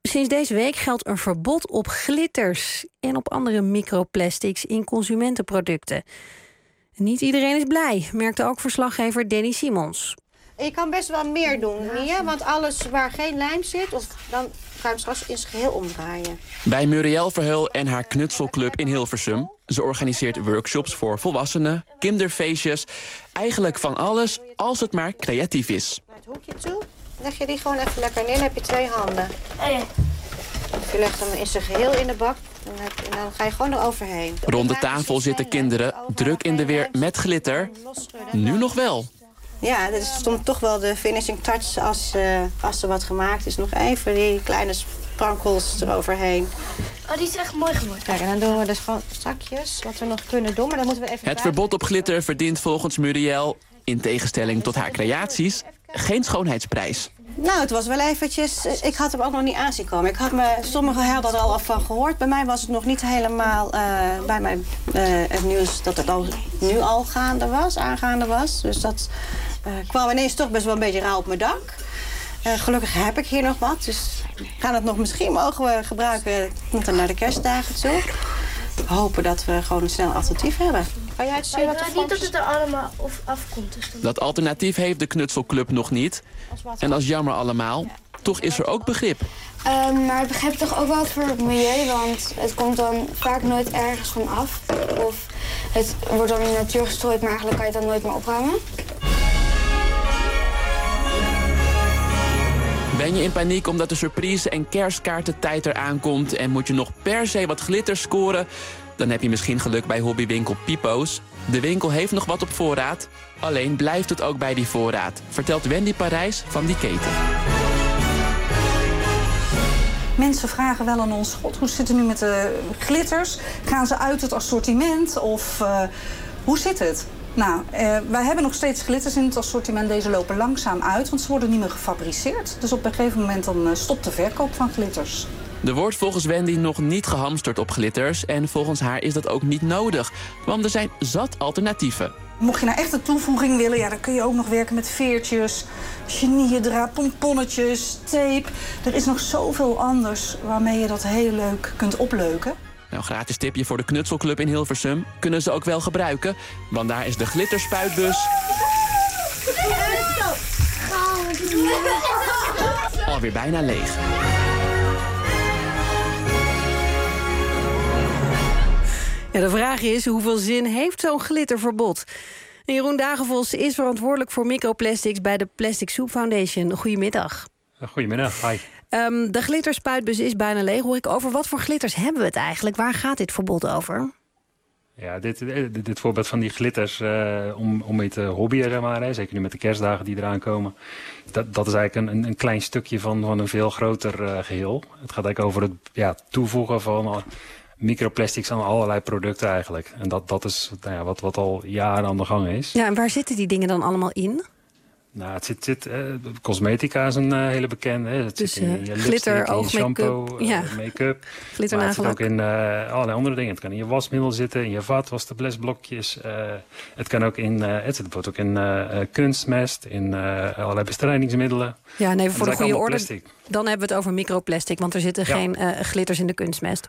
Speaker 3: Sinds deze week geldt een verbod op glitters en op andere microplastics in consumentenproducten. Niet iedereen is blij, merkte ook verslaggever Danny Simons.
Speaker 18: Je kan best wel meer doen, Mia, want alles waar geen lijm zit, of dan ga je hem straks in zijn geheel omdraaien.
Speaker 19: Bij Muriel Verheul en haar knutselclub in Hilversum. Ze organiseert workshops voor volwassenen, kinderfeestjes. Eigenlijk van alles, als het maar creatief is.
Speaker 18: Naar het hoekje toe, leg je die gewoon even lekker neer, dan heb je twee handen.
Speaker 19: Oh ja.
Speaker 18: Of je legt hem in zijn geheel in de bak en dan ga je gewoon eroverheen.
Speaker 19: Rond de tafel zitten kinderen, druk in de weer met glitter. Nu nog wel.
Speaker 18: Ja, dit is soms toch wel de finishing touch als, uh, als er wat gemaakt is. Nog even die kleine sprankels eroverheen.
Speaker 20: Oh, die is echt mooi geworden.
Speaker 18: Kijk, en dan doen we dus gewoon strakjes wat we nog kunnen doen. Maar dan moeten we even...
Speaker 19: Het verbod op glitter verdient volgens Muriel, in tegenstelling tot haar creaties, geen schoonheidsprijs.
Speaker 18: Nou, het was wel eventjes... Ik had hem ook nog niet aanzien komen. Ik had me, sommigen hadden er al van gehoord. Bij mij was het nog niet helemaal uh, bij mij uh, het nieuws dat het al, nu al gaande was, aangaande was. Dus dat uh, kwam ineens toch best wel een beetje rauw op mijn dak. Uh, gelukkig heb ik hier nog wat. Dus we gaan het nog misschien mogen we gebruiken tot naar de kerstdagen toe. Hopen dat we gewoon een snel alternatief hebben. Kan jij het zien wat er
Speaker 20: niet dat het er allemaal of afkomt. Dus
Speaker 19: dat alternatief heeft de knutselclub nog niet. En dat is jammer allemaal. Toch is er ook begrip.
Speaker 20: Um, maar het begrip toch ook wel voor het milieu, want het komt dan vaak nooit ergens van af. Of het wordt dan in de natuur gestrooid, maar eigenlijk kan je het dan nooit meer opruimen.
Speaker 19: Ben je in paniek omdat de surprise- en kerstkaartentijd eraan komt en moet je nog per se wat glitter scoren? Dan heb je misschien geluk bij hobbywinkel Pipo's. De winkel heeft nog wat op voorraad, alleen blijft het ook bij die voorraad, vertelt Wendy Parijs van die keten.
Speaker 21: Mensen vragen wel aan ons, god, hoe zit het nu met de glitters? Gaan ze uit het assortiment of uh, hoe zit het? Nou, eh, wij hebben nog steeds glitters in het assortiment. Deze lopen langzaam uit, want ze worden niet meer gefabriceerd. Dus op een gegeven moment dan uh, stopt de verkoop van glitters.
Speaker 19: Er wordt volgens Wendy nog niet gehamsterd op glitters. En volgens haar is dat ook niet nodig. Want er zijn zat alternatieven.
Speaker 21: Mocht je nou echt een toevoeging willen, ja, dan kun je ook nog werken met veertjes, genieëndraad, pomponnetjes, tape. Er is nog zoveel anders waarmee je dat heel leuk kunt opleuken.
Speaker 19: Nou, gratis tipje voor de knutselclub in Hilversum. Kunnen ze ook wel gebruiken, want daar is de glitterspuitbus alweer bijna leeg.
Speaker 3: Ja, de vraag is, hoeveel zin heeft zo'n glitterverbod? En Jeroen Dagenvos is verantwoordelijk voor microplastics bij de Plastic Soup Foundation. Goedemiddag.
Speaker 22: Goedemiddag, hi.
Speaker 3: Um, de glitterspuitbus is bijna leeg. Hoor ik over wat voor glitters hebben we het eigenlijk? Waar gaat dit verbod over?
Speaker 22: Ja, dit, dit, dit voorbeeld van die glitters uh, om, om mee te hobbyen, zeg maar, hè, zeker nu met de kerstdagen die eraan komen. Dat, dat is eigenlijk een, een klein stukje van, van een veel groter uh, geheel. Het gaat eigenlijk over het ja, toevoegen van uh, microplastics aan allerlei producten eigenlijk. En dat, dat is nou ja, wat, wat al jaren aan de gang is.
Speaker 3: Ja, en waar zitten die dingen dan allemaal in?
Speaker 22: Nou, het zit, zit, uh, cosmetica is een uh, hele bekende. Hè. Het
Speaker 3: dus
Speaker 22: zit in,
Speaker 3: uh,
Speaker 22: in je
Speaker 3: glitter,
Speaker 22: lipstick,
Speaker 3: oog,
Speaker 22: in je shampoo,
Speaker 3: make-up.
Speaker 22: Uh,
Speaker 3: ja.
Speaker 22: make-up.
Speaker 3: Glitter,
Speaker 22: maar het zit
Speaker 3: nagelak.
Speaker 22: ook in uh, allerlei andere dingen. Het kan in je wasmiddel zitten, in je vat, was de blesblokjes. Uh, het kan ook in, uh, het zit bijvoorbeeld ook in uh, kunstmest, in uh, allerlei bestrijdingsmiddelen.
Speaker 3: Ja, nee, voor de goede orde.
Speaker 22: Plastic.
Speaker 3: Dan hebben we het over microplastic, want er zitten ja. geen uh, glitters in de kunstmest.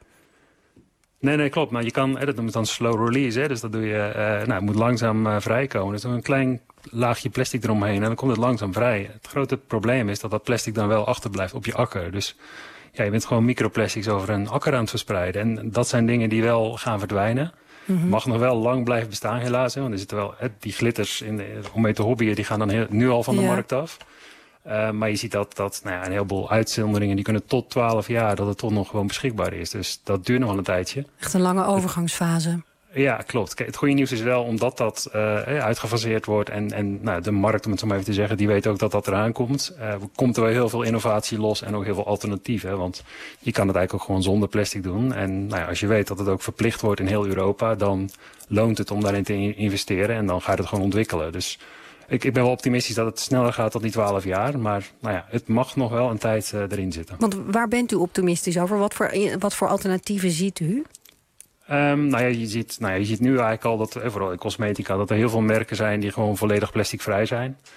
Speaker 22: Nee, nee, klopt. Maar je kan, hè, dat noemen we dan slow release. Hè, dus dat doe je, uh, nou, het moet langzaam uh, vrijkomen. Dus een klein laagje plastic eromheen en dan komt het langzaam vrij. Het grote probleem is dat dat plastic dan wel achterblijft op je akker. Dus ja, je bent gewoon microplastics over een akker aan het verspreiden. En dat zijn dingen die wel gaan verdwijnen. Mm-hmm. Mag nog wel lang blijven bestaan helaas. Hè, want er zitten wel hè, die glitters in de, om mee te hobbyen, die gaan dan heel, nu al van de ja. markt af. Uh, maar je ziet dat, dat nou ja, een heleboel uitzonderingen, die kunnen tot twaalf jaar, dat het toch nog gewoon beschikbaar is. Dus dat duurt nog wel een tijdje.
Speaker 3: Echt een lange overgangsfase.
Speaker 22: Ja, klopt. Kijk, het goede nieuws is wel omdat dat uh, uitgefaseerd wordt. En, en nou, de markt, om het zo maar even te zeggen, die weet ook dat dat eraan komt. Uh, komt er wel heel veel innovatie los en ook heel veel alternatieven. Want je kan het eigenlijk ook gewoon zonder plastic doen. En nou ja, als je weet dat het ook verplicht wordt in heel Europa, dan loont het om daarin te investeren. En dan gaat het gewoon ontwikkelen. Dus ik, ik ben wel optimistisch dat het sneller gaat dan die twaalf jaar. Maar nou ja, het mag nog wel een tijd uh, erin zitten.
Speaker 3: Want waar bent u optimistisch over? Wat voor, wat voor alternatieven ziet u?
Speaker 22: Um, nou ja, je ziet, nou ja, je ziet nu eigenlijk al dat, vooral in cosmetica, dat er heel veel merken zijn die gewoon volledig plasticvrij zijn.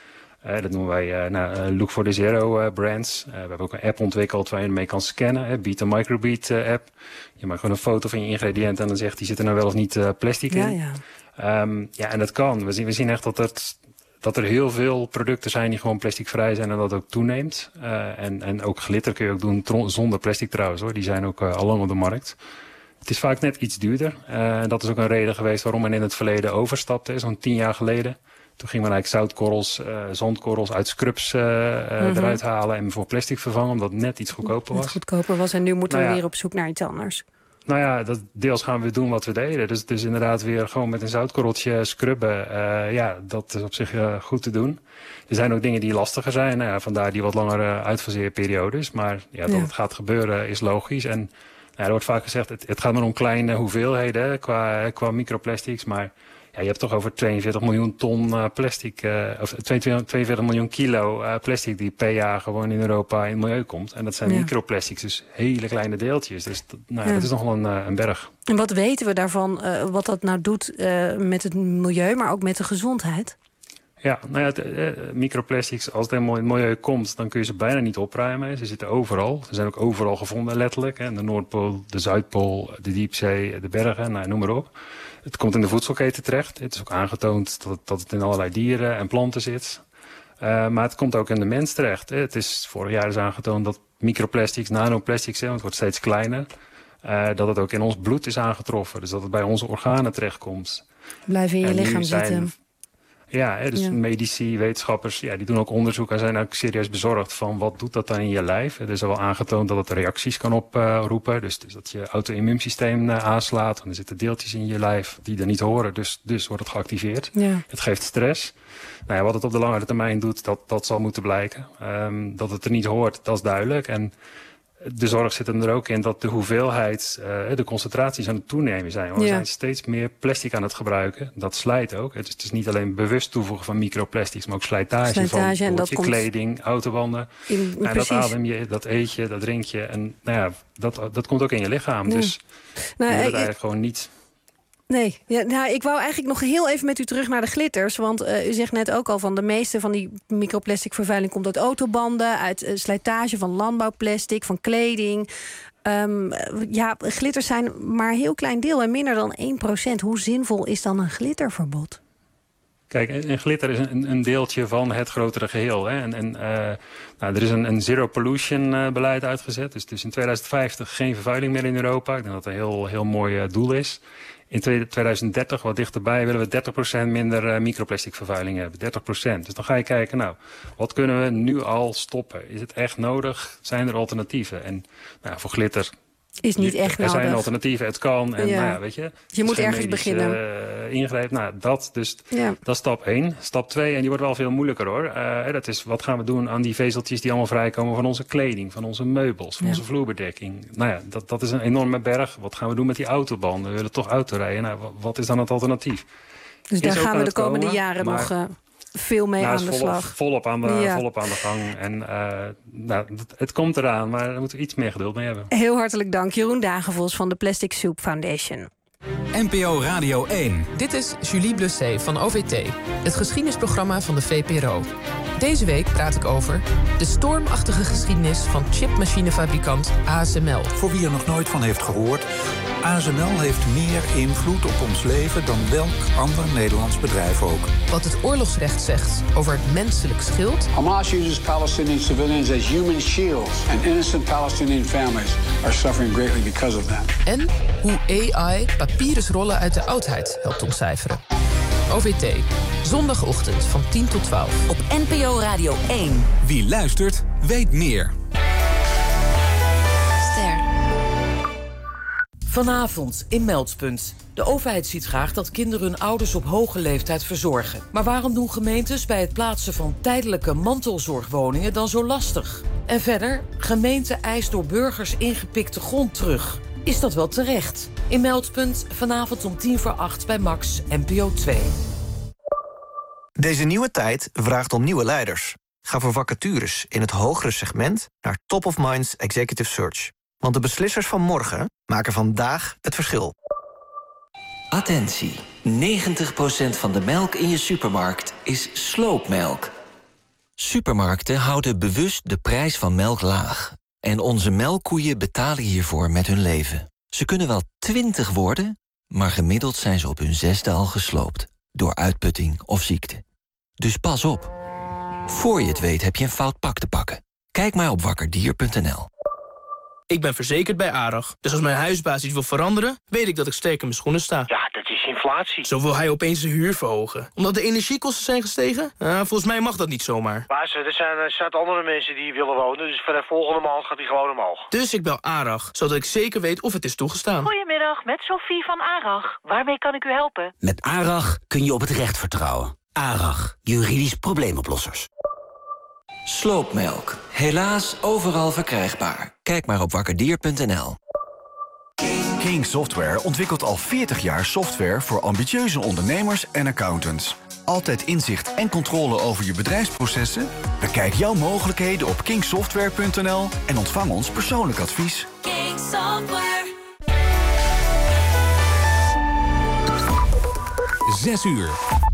Speaker 22: Uh, dat noemen wij uh, nou, uh, Look for the Zero uh, brands. Uh, we hebben ook een app ontwikkeld waar je ermee kan scannen. Uh, Beat the Microbeat uh, app. Je maakt gewoon een foto van je ingrediënten en dan zegt die zit er nou wel of niet uh, plastic in.
Speaker 3: Ja, ja.
Speaker 22: Um, ja, en dat kan. We zien, we zien echt dat, het, dat er heel veel producten zijn die gewoon plasticvrij zijn en dat ook toeneemt. Uh, en, en ook glitter kun je ook doen tron- zonder plastic trouwens hoor. Die zijn ook uh, al lang op de markt. Het is vaak net iets duurder. Uh, dat is ook een reden geweest waarom men in het verleden overstapte, zo'n tien jaar geleden. Toen ging men eigenlijk zoutkorrels, uh, zandkorrels uit scrubs uh, mm-hmm. uh, eruit halen en voor plastic vervangen, omdat het net iets goedkoper was.
Speaker 3: Net goedkoper was en nu moeten
Speaker 22: nou
Speaker 3: we
Speaker 22: ja,
Speaker 3: weer op zoek naar iets anders.
Speaker 22: Nou ja, dat deels gaan we doen wat we deden. Dus, dus inderdaad weer gewoon met een zoutkorreltje scrubben. Uh, ja, dat is op zich uh, goed te doen. Er zijn ook dingen die lastiger zijn. Nou ja, vandaar die wat langere uitfaseerperiodes. Maar ja, dat ja. het gaat gebeuren is logisch. En ja, er wordt vaak gezegd, het, het gaat maar om kleine hoeveelheden qua, qua microplastics. Maar ja, je hebt toch over tweeënveertig miljoen ton uh, plastic, uh, of tweeënveertig miljoen kilo uh, plastic die per jaar gewoon in Europa in het milieu komt. En dat zijn ja. microplastics, dus hele kleine deeltjes. Dus dat, nou, ja. dat is nog wel een, uh, een berg.
Speaker 3: En wat weten we daarvan, uh, wat dat nou doet uh, met het milieu, maar ook met de gezondheid?
Speaker 22: Ja, nou ja, de, uh, microplastics, als het helemaal in het milieu komt, dan kun je ze bijna niet opruimen. Ze zitten overal. Ze zijn ook overal gevonden, letterlijk. Hè. De Noordpool, de Zuidpool, de diepzee, de bergen, nou, noem maar op. Het komt in de voedselketen terecht. Het is ook aangetoond dat het, dat het in allerlei dieren en planten zit. Uh, maar het komt ook in de mens terecht. Hè. Het is vorig jaar is aangetoond dat microplastics, nanoplastics, hè, want het wordt steeds kleiner, uh, dat het ook in ons bloed is aangetroffen. Dus dat het bij onze organen terechtkomt.
Speaker 3: Blijven in je lichaam zitten.
Speaker 22: Ja, hè, dus
Speaker 3: ja.
Speaker 22: medici, wetenschappers, ja, die doen ook onderzoek en zijn ook serieus bezorgd van wat doet dat dan in je lijf. Er is al wel aangetoond dat het reacties kan oproepen. Uh, dus, dus dat je auto-immuunsysteem uh, aanslaat. En er zitten deeltjes in je lijf die er niet horen, dus, dus wordt het geactiveerd.
Speaker 3: Ja.
Speaker 22: Het geeft stress. Nou ja, wat het op de langere termijn doet, dat, dat zal moeten blijken. Um, dat het er niet hoort, dat is duidelijk. En de zorg zit er ook in dat de hoeveelheid, uh, de concentraties aan het toenemen zijn. We ja. zijn steeds meer plastic aan het gebruiken. Dat slijt ook. Het is, het is niet alleen bewust toevoegen van microplastics, maar ook slijtage, slijtage van en dat je komt kleding, autobanden. In, en dat adem je, dat eet je, dat drink je. En nou ja, dat, dat komt ook in je lichaam. Ja. Dus nou, je wil het eigenlijk ik, gewoon niet.
Speaker 3: Nee, ja, nou, ik wou eigenlijk nog heel even met u terug naar de glitters. Want uh, u zegt net ook al van de meeste van die microplastic vervuiling komt uit autobanden, uit uh, slijtage van landbouwplastic, van kleding. Um, ja, glitters zijn maar een heel klein deel en minder dan één procent. Hoe zinvol is dan een glitterverbod?
Speaker 22: Kijk, en glitter is een, een deeltje van het grotere geheel. Hè. En, en, uh, nou, er is een, een zero pollution uh, beleid uitgezet. Dus, dus in tweeduizend vijftig geen vervuiling meer in Europa. Ik denk dat dat een heel, heel mooi uh, doel is. In tweeduizend dertig, wat dichterbij, willen we dertig procent minder uh, microplastic vervuiling hebben. dertig procent. Dus dan ga je kijken, nou, wat kunnen we nu al stoppen? Is het echt nodig? Zijn er alternatieven? En nou, voor glitter
Speaker 3: is niet echt nodig.
Speaker 22: Er zijn alternatieven, het kan. En, ja. Nou ja, weet je,
Speaker 3: je moet ergens beginnen.
Speaker 22: Uh, ingrijpen, nou, dat, dus
Speaker 3: ja.
Speaker 22: dat is stap één. Stap twee, en die wordt wel veel moeilijker hoor. Uh, dat is, wat gaan we doen aan die vezeltjes die allemaal vrijkomen van onze kleding, van onze meubels, van ja. onze vloerbedekking. Nou ja, dat, dat is een enorme berg. Wat gaan we doen met die autobanden? We willen toch autorijden. Nou, wat is dan het alternatief?
Speaker 3: Dus daar gaan we de komende komen, jaren
Speaker 22: maar,
Speaker 3: nog Uh... veel mee
Speaker 22: nou,
Speaker 3: aan de
Speaker 22: volop,
Speaker 3: slag.
Speaker 22: Volop aan de,
Speaker 3: ja.
Speaker 22: volop aan de gang. En uh, nou, het, het komt eraan, maar daar moeten we iets meer geduld mee hebben.
Speaker 3: Heel hartelijk dank, Jeroen Dagenvos van de Plastic Soup Foundation.
Speaker 1: N P O Radio één.
Speaker 2: Dit is Julie Blusset van O V T, het geschiedenisprogramma van de V P R O. Deze week praat ik over de stormachtige geschiedenis van chipmachinefabrikant A S M L.
Speaker 1: Voor wie er nog nooit van heeft gehoord, A S M L heeft meer invloed op ons leven dan welk ander Nederlands bedrijf ook.
Speaker 2: Wat het oorlogsrecht zegt over het menselijk schild.
Speaker 4: Hamas uses Palestinian civilians as human shields, and innocent Palestinian families are suffering greatly because of that.
Speaker 2: En hoe A I papyrusrollen uit de oudheid helpt ontcijferen. O V T, zondagochtend van tien tot twaalf.
Speaker 26: Op N P O Radio één.
Speaker 1: Wie luistert, weet meer.
Speaker 26: Ster.
Speaker 5: Vanavond in Meldpunt. De overheid ziet graag dat kinderen hun ouders op hoge leeftijd verzorgen. Maar waarom doen gemeentes bij het plaatsen van tijdelijke mantelzorgwoningen dan zo lastig? En verder, gemeente eist door burgers ingepikte grond terug. Is dat wel terecht? In Meldpunt vanavond om tien voor acht bij Max N P O twee.
Speaker 23: Deze nieuwe tijd vraagt om nieuwe leiders. Ga voor vacatures in het hogere segment naar Top of Minds Executive Search. Want de beslissers van morgen maken vandaag het verschil.
Speaker 24: Attentie, negentig procent van de melk in je supermarkt is sloopmelk.
Speaker 6: Supermarkten houden bewust de prijs van melk laag. En onze melkkoeien betalen hiervoor met hun leven. Ze kunnen wel twintig worden, maar gemiddeld zijn ze op hun zesde al gesloopt. Door uitputting of ziekte. Dus pas op. Voor je het weet heb je een fout pak te pakken. Kijk maar op wakkerdier punt n l.
Speaker 10: Ik ben verzekerd bij ARAG. Dus als mijn huisbaas iets wil veranderen, weet ik dat ik sterk in mijn schoenen sta.
Speaker 11: Ja, dat is inflatie.
Speaker 10: Zo wil hij opeens de huur verhogen. Omdat de energiekosten zijn gestegen? Uh, volgens mij mag dat niet zomaar.
Speaker 11: Baas, er zijn, er zijn andere mensen die willen wonen, dus vanaf volgende maand gaat hij gewoon omhoog.
Speaker 10: Dus ik bel ARAG, zodat ik zeker weet of het is toegestaan.
Speaker 12: Goedemiddag, met Sophie van ARAG. Waarmee kan ik u helpen?
Speaker 15: Met ARAG kun je op het recht vertrouwen. ARAG, juridisch probleemoplossers.
Speaker 6: Sloopmelk. Helaas overal verkrijgbaar. Kijk maar op wakkerdier punt n l.
Speaker 24: King Software ontwikkelt al veertig jaar software voor ambitieuze ondernemers en accountants. Altijd inzicht en controle over je bedrijfsprocessen? Bekijk jouw mogelijkheden op king software punt n l en ontvang ons persoonlijk advies.
Speaker 25: King Software.
Speaker 14: Zes uur.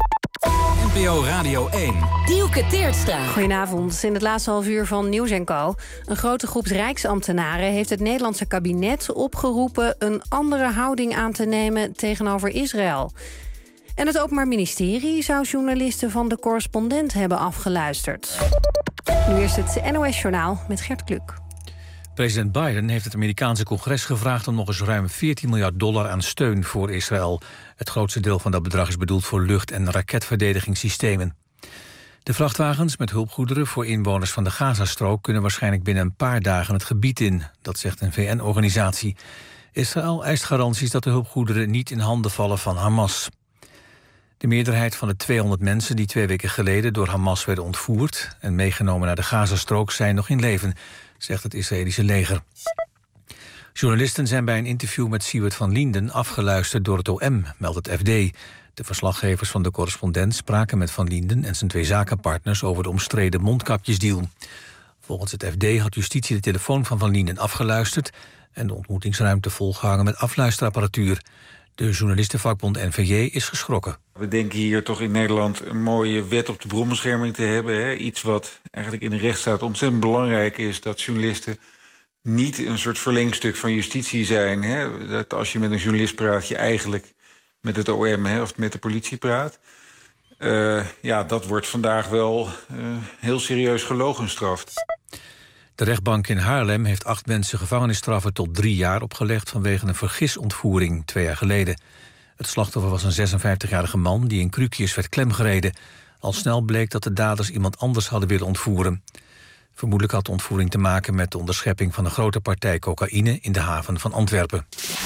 Speaker 14: N P O Radio één.
Speaker 3: Dielke Teertstra. Goedenavond. In het laatste half uur van Nieuws en Co. Een grote groep Rijksambtenaren heeft het Nederlandse kabinet opgeroepen een andere houding aan te nemen tegenover Israël. En het Openbaar Ministerie zou journalisten van De Correspondent hebben afgeluisterd. Nu eerst het N O S-journaal met Gert Kluk.
Speaker 28: President Biden heeft het Amerikaanse congres gevraagd om nog eens ruim veertien miljard dollar aan steun voor Israël. Het grootste deel van dat bedrag is bedoeld voor lucht- en raketverdedigingssystemen. De vrachtwagens met hulpgoederen voor inwoners van de Gazastrook kunnen waarschijnlijk binnen een paar dagen het gebied in. Dat zegt een V N-organisatie. Israël eist garanties dat de hulpgoederen niet in handen vallen van Hamas. De meerderheid van de tweehonderd mensen die twee weken geleden door Hamas werden ontvoerd en meegenomen naar de Gazastrook zijn nog in leven, zegt het Israëlische leger. Journalisten zijn bij een interview met Siewert van Lienden afgeluisterd door het O M, meldt het F D. De verslaggevers van De Correspondent spraken met Van Lienden en zijn twee zakenpartners over de omstreden mondkapjesdeal. Volgens het F D had justitie de telefoon van Van Lienden afgeluisterd en de ontmoetingsruimte volgehangen met afluisterapparatuur. De journalistenvakbond N V J is geschrokken.
Speaker 29: We denken hier toch in Nederland een mooie wet op de bronbescherming te hebben. Hè? Iets wat eigenlijk in de rechtsstaat ontzettend belangrijk is, dat journalisten niet een soort verlengstuk van justitie zijn. Hè? Dat als je met een journalist praat, je eigenlijk met het O M hè, of met de politie praat. Uh, ja, dat wordt vandaag wel uh, heel serieus gelogenstraft.
Speaker 28: De rechtbank in Haarlem heeft acht mensen gevangenisstraffen tot drie jaar opgelegd vanwege een vergisontvoering twee jaar geleden. Het slachtoffer was een zesenvijftigjarige man die in Krukius werd klemgereden. Al snel bleek dat de daders iemand anders hadden willen ontvoeren. Vermoedelijk had de ontvoering te maken met de onderschepping van een grote partij cocaïne in de haven van Antwerpen.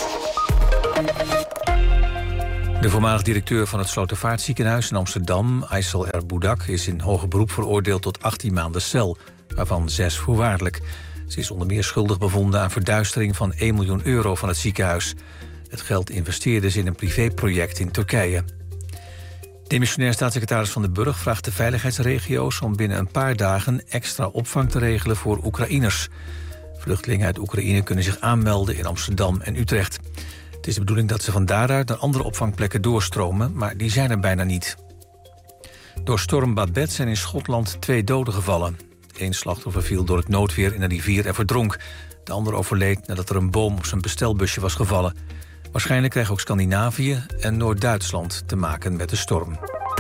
Speaker 28: De voormalig directeur van het Slotervaartziekenhuis in Amsterdam, Aysel Erboudak, is in hoger beroep veroordeeld tot achttien maanden cel, waarvan zes voorwaardelijk. Ze is onder meer schuldig bevonden aan verduistering van één miljoen euro van het ziekenhuis. Het geld investeerde ze in een privéproject in Turkije. Demissionair staatssecretaris Van den Burg vraagt de veiligheidsregio's om binnen een paar dagen extra opvang te regelen voor Oekraïners. Vluchtelingen uit Oekraïne kunnen zich aanmelden in Amsterdam en Utrecht. Het is de bedoeling dat ze van daaruit naar andere opvangplekken doorstromen, maar die zijn er bijna niet. Door storm Babette zijn in Schotland twee doden gevallen. Eén slachtoffer viel door het noodweer in een rivier en verdronk. De ander overleed nadat er een boom op zijn bestelbusje was gevallen. Waarschijnlijk krijgen ook Scandinavië en Noord-Duitsland te maken met de storm.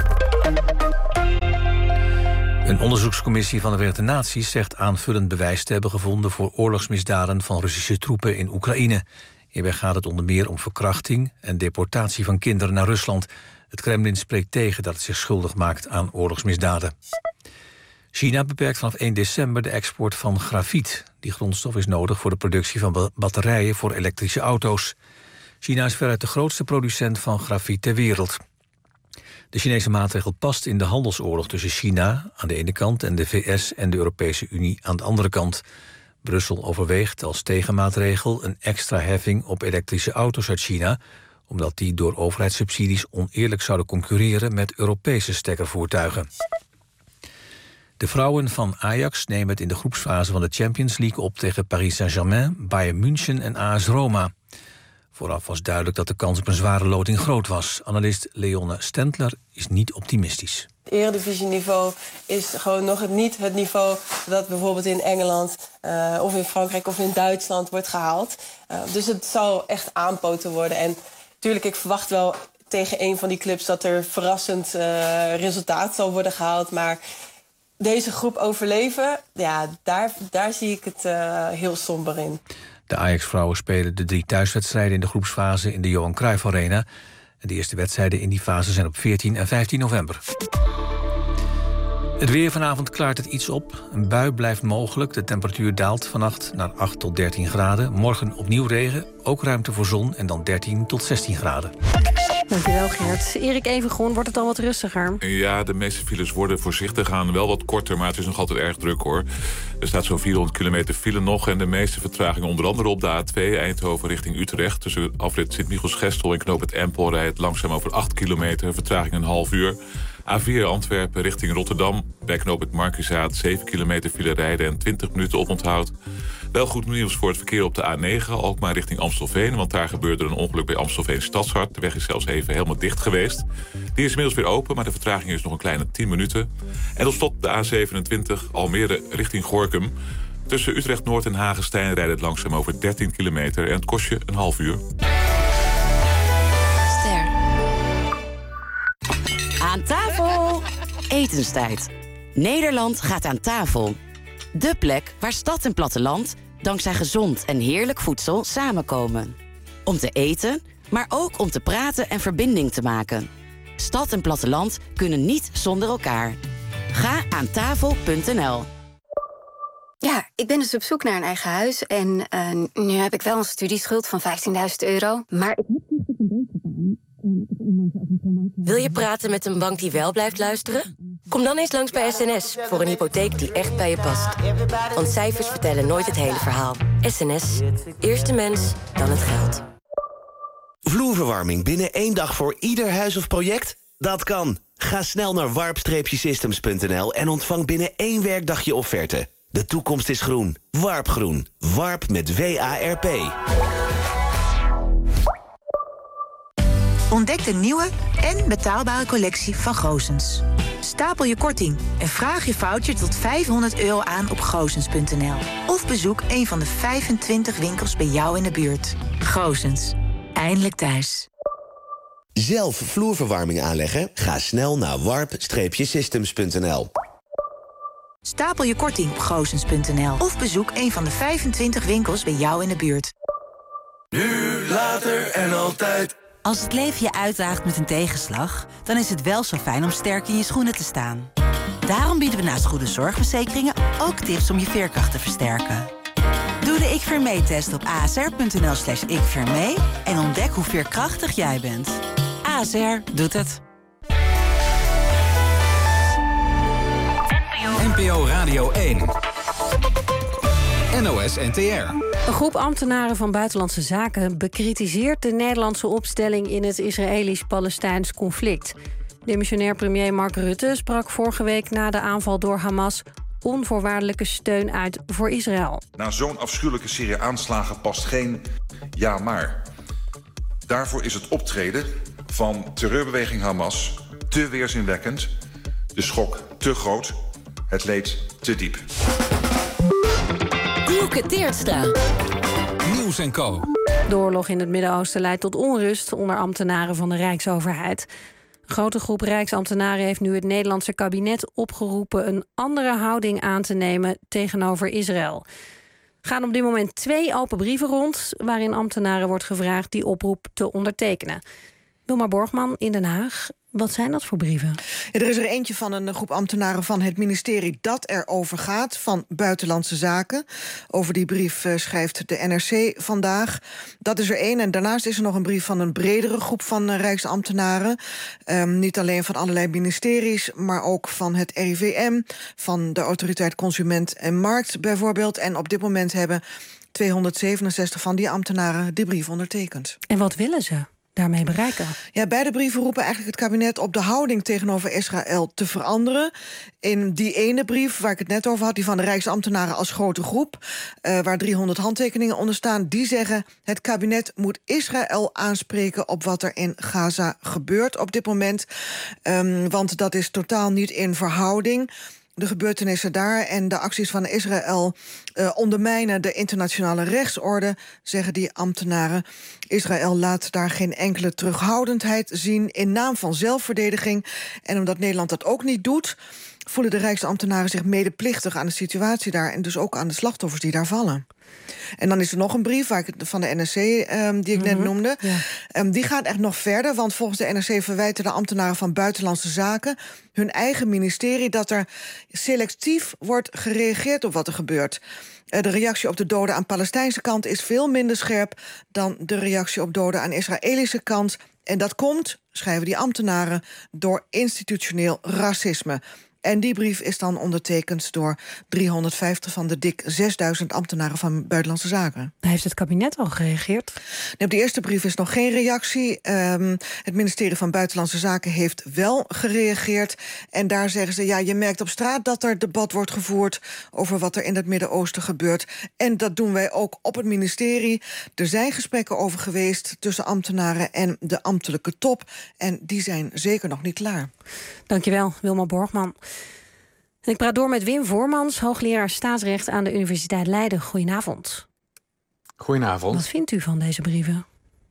Speaker 28: Een onderzoekscommissie van de Verenigde Naties zegt aanvullend bewijs te hebben gevonden voor oorlogsmisdaden van Russische troepen in Oekraïne. Hierbij gaat het onder meer om verkrachting en deportatie van kinderen naar Rusland. Het Kremlin spreekt tegen dat het zich schuldig maakt aan oorlogsmisdaden. China beperkt vanaf één december de export van grafiet. Die grondstof is nodig voor de productie van batterijen voor elektrische auto's. China is veruit de grootste producent van grafiet ter wereld. De Chinese maatregel past in de handelsoorlog tussen China aan de ene kant en de V S en de Europese Unie aan de andere kant. Brussel overweegt als tegenmaatregel een extra heffing op elektrische auto's uit China, omdat die door overheidssubsidies oneerlijk zouden concurreren met Europese stekkervoertuigen. De vrouwen van Ajax nemen het in de groepsfase van de Champions League op tegen Paris Saint-Germain, Bayern München en A S Roma. Vooraf was duidelijk dat de kans op een zware loting groot was. Analist Leonne Stentler is niet optimistisch.
Speaker 7: Het eredivisieniveau is gewoon nog niet het niveau dat bijvoorbeeld in Engeland uh, of in Frankrijk of in Duitsland wordt gehaald. Uh, dus het zal echt aanpoten worden. En natuurlijk, ik verwacht wel tegen een van die clubs dat er verrassend uh, resultaat zal worden gehaald. Maar deze groep overleven, ja, daar, daar zie ik het uh, heel somber in.
Speaker 28: De Ajax-vrouwen spelen de drie thuiswedstrijden in de groepsfase in de Johan Cruijff Arena. De eerste wedstrijden in die fase zijn op veertien en vijftien november. Het weer vanavond klaart het iets op. Een bui blijft mogelijk. De temperatuur daalt vannacht naar acht tot dertien graden. Morgen opnieuw regen, ook ruimte voor zon en dan dertien tot zestien graden.
Speaker 3: Dankjewel, Gert. Erik Evengroen, wordt het al wat rustiger?
Speaker 8: Ja, de meeste files worden voorzichtig aan. Wel wat korter, maar het is nog altijd erg druk, hoor. Er staat zo'n vierhonderd kilometer file nog. En de meeste vertragingen onder andere op de A twee Eindhoven richting Utrecht. Tussen afrit Sint-Michels-Gestel en knoop het Empel rijdt langzaam over acht kilometer. Vertraging een half uur. A vier Antwerpen richting Rotterdam. Bij knoop het Markizaat zeven kilometer file rijden en twintig minuten oponthoud. Wel goed nieuws voor het verkeer op de A negen, Alkmaar richting Amstelveen. Want daar gebeurde een ongeluk bij Amstelveen Stadshart. De weg is zelfs even helemaal dicht geweest. Die is inmiddels weer open, maar de vertraging is nog een kleine tien minuten. En tot slot de A zevenentwintig, Almere richting Gorinchem. Tussen Utrecht Noord en Hagestein rijdt het langzaam over dertien kilometer. En het kost je een half uur.
Speaker 9: Ster. Aan tafel! Etenstijd. Nederland gaat aan tafel. De plek waar stad en platteland dankzij gezond en heerlijk voedsel samenkomen. Om te eten, maar ook om te praten en verbinding te maken. Stad en platteland kunnen niet zonder elkaar. Ga aan tafel punt n l.
Speaker 13: Ja, ik ben dus op zoek naar een eigen huis. En uh, nu heb ik wel een studieschuld van vijftienduizend euro. Maar ik heb niet op een bank gedaan.
Speaker 16: Wil je praten met een bank die wel blijft luisteren? Kom dan eens langs bij S N S voor een hypotheek die echt bij je past. Want cijfers vertellen nooit het hele verhaal. S N S. Eerst de mens, dan het geld.
Speaker 17: Vloerverwarming binnen één dag voor ieder huis of project? Dat kan. Ga snel naar warp systems punt n l en ontvang binnen één werkdag je offerte. De toekomst is groen. Warp Groen. Warp met W A R P.
Speaker 18: Ontdek de nieuwe en betaalbare collectie van Goossens. Stapel je korting en vraag je voucher tot vijfhonderd euro aan op goossens punt n l. Of bezoek een van de vijfentwintig winkels bij jou in de buurt. Goossens. Eindelijk thuis.
Speaker 17: Zelf vloerverwarming aanleggen? Ga snel naar warp systems punt n l.
Speaker 18: Stapel je korting op goossens punt n l. Of bezoek een van de vijfentwintig winkels bij jou in de buurt.
Speaker 25: Nu, later en altijd.
Speaker 27: Als het leven je uitdaagt met een tegenslag, dan is het wel zo fijn om sterk in je schoenen te staan. Daarom bieden we naast goede zorgverzekeringen ook tips om je veerkracht te versterken. Doe de Ik Veer Mee-test op a s r punt n l slash ik veer mee en ontdek hoe veerkrachtig jij bent. A S R doet het.
Speaker 14: N P O Radio één. N O S N T R.
Speaker 3: Een groep ambtenaren van Buitenlandse Zaken bekritiseert de Nederlandse opstelling in het Israëlisch-Palestijns conflict. Demissionair premier Mark Rutte sprak vorige week na de aanval door Hamas onvoorwaardelijke steun uit voor Israël.
Speaker 30: Na zo'n afschuwelijke serie aanslagen past geen ja maar. Daarvoor is het optreden van terreurbeweging Hamas te weerzinwekkend, de schok te groot, het leed te diep.
Speaker 16: Dielke Teertstra.
Speaker 14: Nieuws en Co.
Speaker 3: De oorlog in het Midden-Oosten leidt tot onrust onder ambtenaren van de Rijksoverheid. Een grote groep Rijksambtenaren heeft nu het Nederlandse kabinet opgeroepen een andere houding aan te nemen tegenover Israël. Er gaan op dit moment twee open brieven rond waarin ambtenaren wordt gevraagd die oproep te ondertekenen. Wilma Borgman in Den Haag. Wat zijn dat voor brieven?
Speaker 31: Ja, er is er eentje van een groep ambtenaren van het ministerie dat erover gaat, van Buitenlandse Zaken. Over die brief uh, schrijft de N R C vandaag. Dat is er één. En daarnaast is er nog een brief van een bredere groep van uh, Rijksambtenaren. Um, niet alleen van allerlei ministeries, maar ook van het R I V M, van de Autoriteit Consument en Markt bijvoorbeeld. En op dit moment hebben tweehonderdzevenenzestig van die ambtenaren die brief ondertekend.
Speaker 3: En wat willen ze? daarmee bereiken?
Speaker 31: Ja, beide brieven roepen eigenlijk het kabinet op de houding tegenover Israël te veranderen. In die ene brief waar ik het net over had, die van de Rijksambtenaren als grote groep, uh, waar driehonderd handtekeningen onder staan, die zeggen het kabinet moet Israël aanspreken op wat er in Gaza gebeurt op dit moment. Um, want dat is totaal niet in verhouding. De gebeurtenissen daar en de acties van Israël uh, ondermijnen de internationale rechtsorde, zeggen die ambtenaren. Israël laat daar geen enkele terughoudendheid zien in naam van zelfverdediging. En omdat Nederland dat ook niet doet, voelen de Rijksambtenaren zich medeplichtig aan de situatie daar en dus ook aan de slachtoffers die daar vallen. En dan is er nog een brief waar ik, van de N R C, um, die ik net
Speaker 3: Mm-hmm.
Speaker 31: noemde.
Speaker 3: Ja.
Speaker 31: Um, die gaat echt nog verder, want volgens de N R C verwijten de ambtenaren van Buitenlandse Zaken hun eigen ministerie dat er selectief wordt gereageerd op wat er gebeurt. Uh, de reactie op de doden aan Palestijnse kant is veel minder scherp dan de reactie op doden aan Israëlische kant. En dat komt, schrijven die ambtenaren, door institutioneel racisme. En die brief is dan ondertekend door driehonderdvijftig van de dik zesduizend ambtenaren van Buitenlandse Zaken.
Speaker 3: Heeft het kabinet al gereageerd?
Speaker 31: Nee, op die eerste brief is nog geen reactie. Um, het ministerie van Buitenlandse Zaken heeft wel gereageerd. En daar zeggen ze, ja, je merkt op straat dat er debat wordt gevoerd over wat er in het Midden-Oosten gebeurt. En dat doen wij ook op het ministerie. Er zijn gesprekken over geweest tussen ambtenaren en de ambtelijke top. En die zijn zeker nog niet klaar.
Speaker 3: Dankjewel, Wilma Borgman. En ik praat door met Wim Voormans, hoogleraar staatsrecht aan de Universiteit Leiden. Goedenavond.
Speaker 1: Goedenavond.
Speaker 3: Wat vindt u van deze brieven?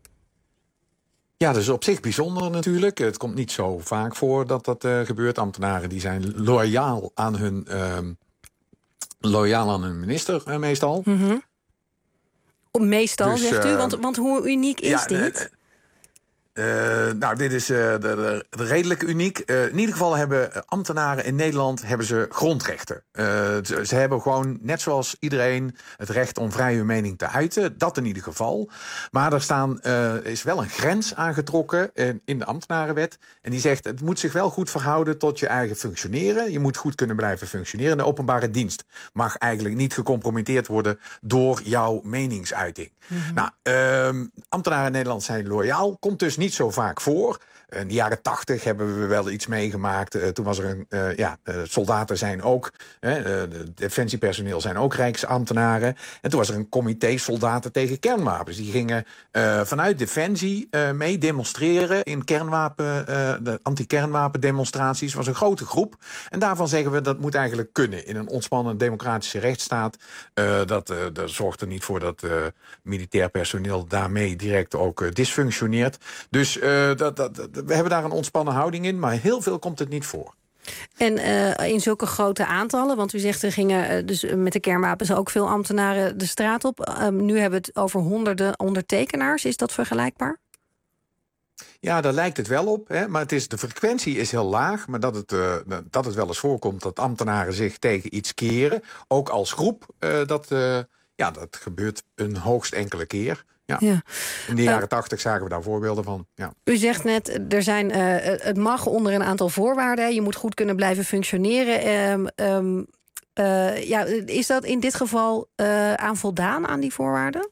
Speaker 1: Ja, dat is op zich bijzonder natuurlijk. Het komt niet zo vaak voor dat dat uh, gebeurt. Ambtenaren die zijn loyaal aan hun, uh, loyaal aan hun minister uh, meestal.
Speaker 3: Mm-hmm. Meestal,
Speaker 1: dus,
Speaker 3: zegt u?
Speaker 1: Uh,
Speaker 3: want, want hoe uniek is
Speaker 1: ja,
Speaker 3: dit?
Speaker 1: Uh, Uh, nou, dit is uh, de, de, de redelijk uniek. Uh, in ieder geval hebben ambtenaren in Nederland hebben ze grondrechten. Uh, ze, ze hebben gewoon, net zoals iedereen, het recht om vrij hun mening te uiten. Dat in ieder geval. Maar er staan, uh, is wel een grens aangetrokken in, in de ambtenarenwet. En die zegt, het moet zich wel goed verhouden tot je eigen functioneren. Je moet goed kunnen blijven functioneren. De openbare dienst mag eigenlijk niet gecompromitteerd worden door jouw meningsuiting. Mm-hmm. Nou, uh, ambtenaren in Nederland zijn loyaal. Komt dus niet zo vaak voor. In de jaren tachtig hebben we wel iets meegemaakt. Uh, toen was er een, uh, ja, uh, soldaten zijn ook, uh, de defensiepersoneel zijn ook rijksambtenaren. En toen was er een comité soldaten tegen kernwapens. Die gingen uh, vanuit Defensie uh, mee demonstreren in kernwapen, uh, de anti-kernwapendemonstraties. Was een grote groep. En daarvan zeggen we dat moet eigenlijk kunnen in een ontspannen democratische rechtsstaat. Uh, dat, uh, dat zorgt er niet voor dat uh, militair personeel daarmee direct ook uh, dysfunctioneert. Dus uh, dat, dat, dat we hebben daar een ontspannen houding in, maar heel veel komt het niet voor.
Speaker 3: En uh, in zulke grote aantallen, want u zegt er gingen uh, dus met de kernwapens ook veel ambtenaren de straat op. Um, nu hebben we het over honderden ondertekenaars. Is dat vergelijkbaar?
Speaker 1: Ja, daar lijkt het wel op. Hè? Maar het is, de frequentie is heel laag. Maar dat het, uh, dat het wel eens voorkomt dat ambtenaren zich tegen iets keren. Ook als groep. Uh, dat, uh, ja, dat gebeurt een hoogst enkele keer. Ja. Ja. In de jaren tachtig uh, zagen we daar voorbeelden van. Ja.
Speaker 3: U zegt net, er zijn, uh, het mag onder een aantal voorwaarden. Je moet goed kunnen blijven functioneren. Um, um, uh, ja, is dat in dit geval uh, aan voldaan aan die voorwaarden?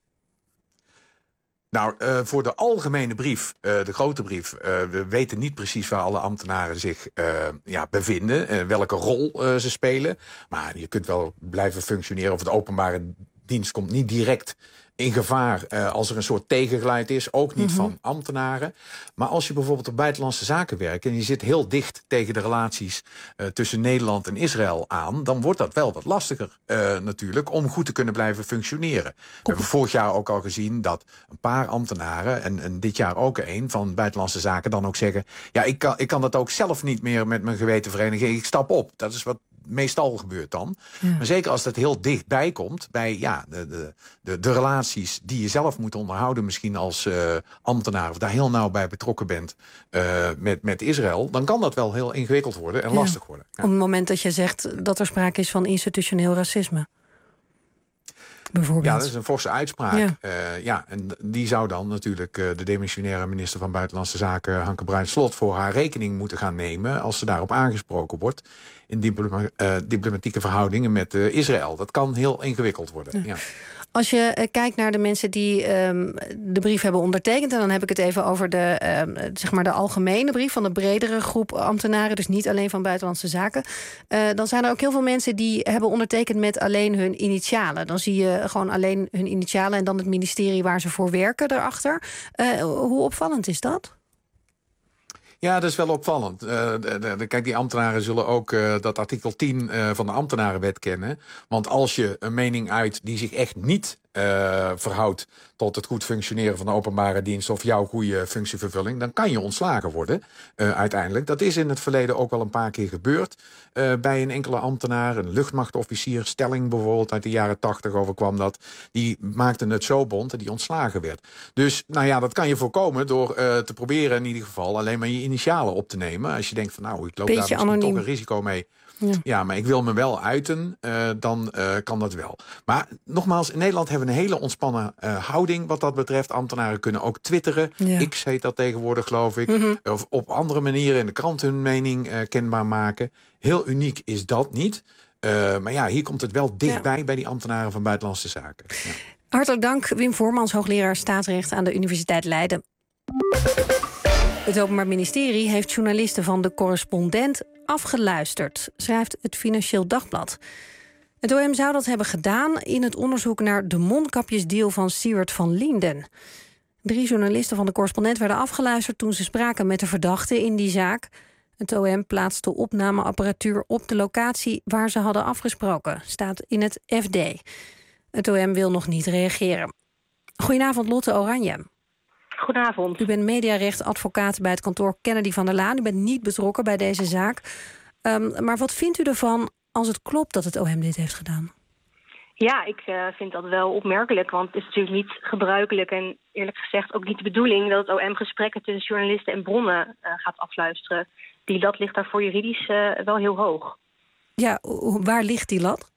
Speaker 1: Nou, uh, voor de algemene brief, uh, de grote brief... Uh, we weten niet precies waar alle ambtenaren zich uh, ja, bevinden. Uh, welke rol uh, ze spelen. Maar je kunt wel blijven functioneren. Of de openbare dienst komt niet direct in gevaar uh, als er een soort tegengeluid is. Ook niet mm-hmm. van ambtenaren. Maar als je bijvoorbeeld op buitenlandse zaken werkt en je zit heel dicht tegen de relaties uh, tussen Nederland en Israël aan, dan wordt dat wel wat lastiger uh, natuurlijk om goed te kunnen blijven functioneren. We hebben vorig jaar ook al gezien dat een paar ambtenaren, en, en dit jaar ook een van buitenlandse zaken, dan ook zeggen, ja, ik kan, ik kan dat ook zelf niet meer met mijn geweten verenigen. Ik stap op. Dat is wat meestal gebeurt dan. Ja. Maar zeker als dat heel dichtbij komt bij ja, de, de, de, de relaties die je zelf moet onderhouden, misschien als uh, ambtenaar, of daar heel nauw bij betrokken bent uh, met, met Israël, dan kan dat wel heel ingewikkeld worden en ja. lastig worden. Ja.
Speaker 3: Op het moment dat je zegt dat er sprake is van institutioneel racisme. Bijvoorbeeld.
Speaker 1: Ja, dat is een forse uitspraak.
Speaker 3: Ja.
Speaker 1: Uh, ja, en die zou dan natuurlijk uh, de demissionaire minister van Buitenlandse Zaken, Hanke Bruins-Slot, voor haar rekening moeten gaan nemen als ze daarop aangesproken wordt in diploma- uh, diplomatieke verhoudingen met uh, Israël. Dat kan heel ingewikkeld worden. Ja. Ja.
Speaker 3: Als je uh, kijkt naar de mensen die um, de brief hebben ondertekend... en dan heb ik het even over de, uh, zeg maar de algemene brief... van de bredere groep ambtenaren, dus niet alleen van Buitenlandse Zaken... Uh, dan zijn er ook heel veel mensen die hebben ondertekend met alleen hun initialen. Dan zie je gewoon alleen hun initialen en dan het ministerie waar ze voor werken erachter. Uh, hoe opvallend is dat?
Speaker 1: Ja, dat is wel opvallend. Uh, de, de, kijk, die ambtenaren zullen ook uh, dat artikel tien uh, van de ambtenarenwet kennen. Want als je een mening uit die zich echt niet uh, verhoudt tot het goed functioneren van de openbare dienst of jouw goede functievervulling, dan kan je ontslagen worden uh, uiteindelijk. Dat is in het verleden ook wel een paar keer gebeurd uh, bij een enkele ambtenaar. Een luchtmachtofficier, Stelling bijvoorbeeld, uit de jaren tachtig overkwam dat. Die maakte het zo bond en die ontslagen werd. Dus nou ja, dat kan je voorkomen door uh, te proberen in ieder geval alleen maar je initialen op te nemen. Als je denkt van nou, ik loop Beetje daar misschien anoniem. toch een risico mee. Ja. ja, maar ik wil me wel uiten, uh, dan uh, kan dat wel. Maar nogmaals, in Nederland hebben we een hele ontspannen uh, houding wat dat betreft. Ambtenaren kunnen ook twitteren. Ja. X heet dat tegenwoordig, geloof ik. Mm-hmm. Of op andere manieren in de krant hun mening uh, kenbaar maken. Heel uniek is dat niet. Uh, maar ja, hier komt het wel dichtbij ja. bij die ambtenaren van Buitenlandse Zaken. Ja.
Speaker 3: Hartelijk dank, Wim Voormans, hoogleraar staatsrecht aan de Universiteit Leiden. Het Openbaar Ministerie heeft journalisten van De Correspondent afgeluisterd, schrijft het Financieel Dagblad. Het O M zou dat hebben gedaan in het onderzoek naar de mondkapjesdeal van Siewert van Lienden. Drie journalisten van De Correspondent werden afgeluisterd toen ze spraken met de verdachte in die zaak. Het O M plaatste opnameapparatuur op de locatie waar ze hadden afgesproken, staat in het F D. Het O M wil nog niet reageren. Goedenavond, Lotte Oranje.
Speaker 2: Goedenavond.
Speaker 3: U bent mediarechtadvocaat bij het kantoor Kennedy van der Laan. U bent niet betrokken bij deze zaak. Um, maar wat vindt u ervan als het klopt dat het O M dit heeft gedaan?
Speaker 2: Ja, ik uh, vind dat wel opmerkelijk. Want het is natuurlijk niet gebruikelijk en eerlijk gezegd ook niet de bedoeling dat het O M gesprekken tussen journalisten en bronnen uh, gaat afluisteren. Die lat ligt daar voor juridisch uh, wel heel hoog.
Speaker 3: Ja, waar ligt die lat?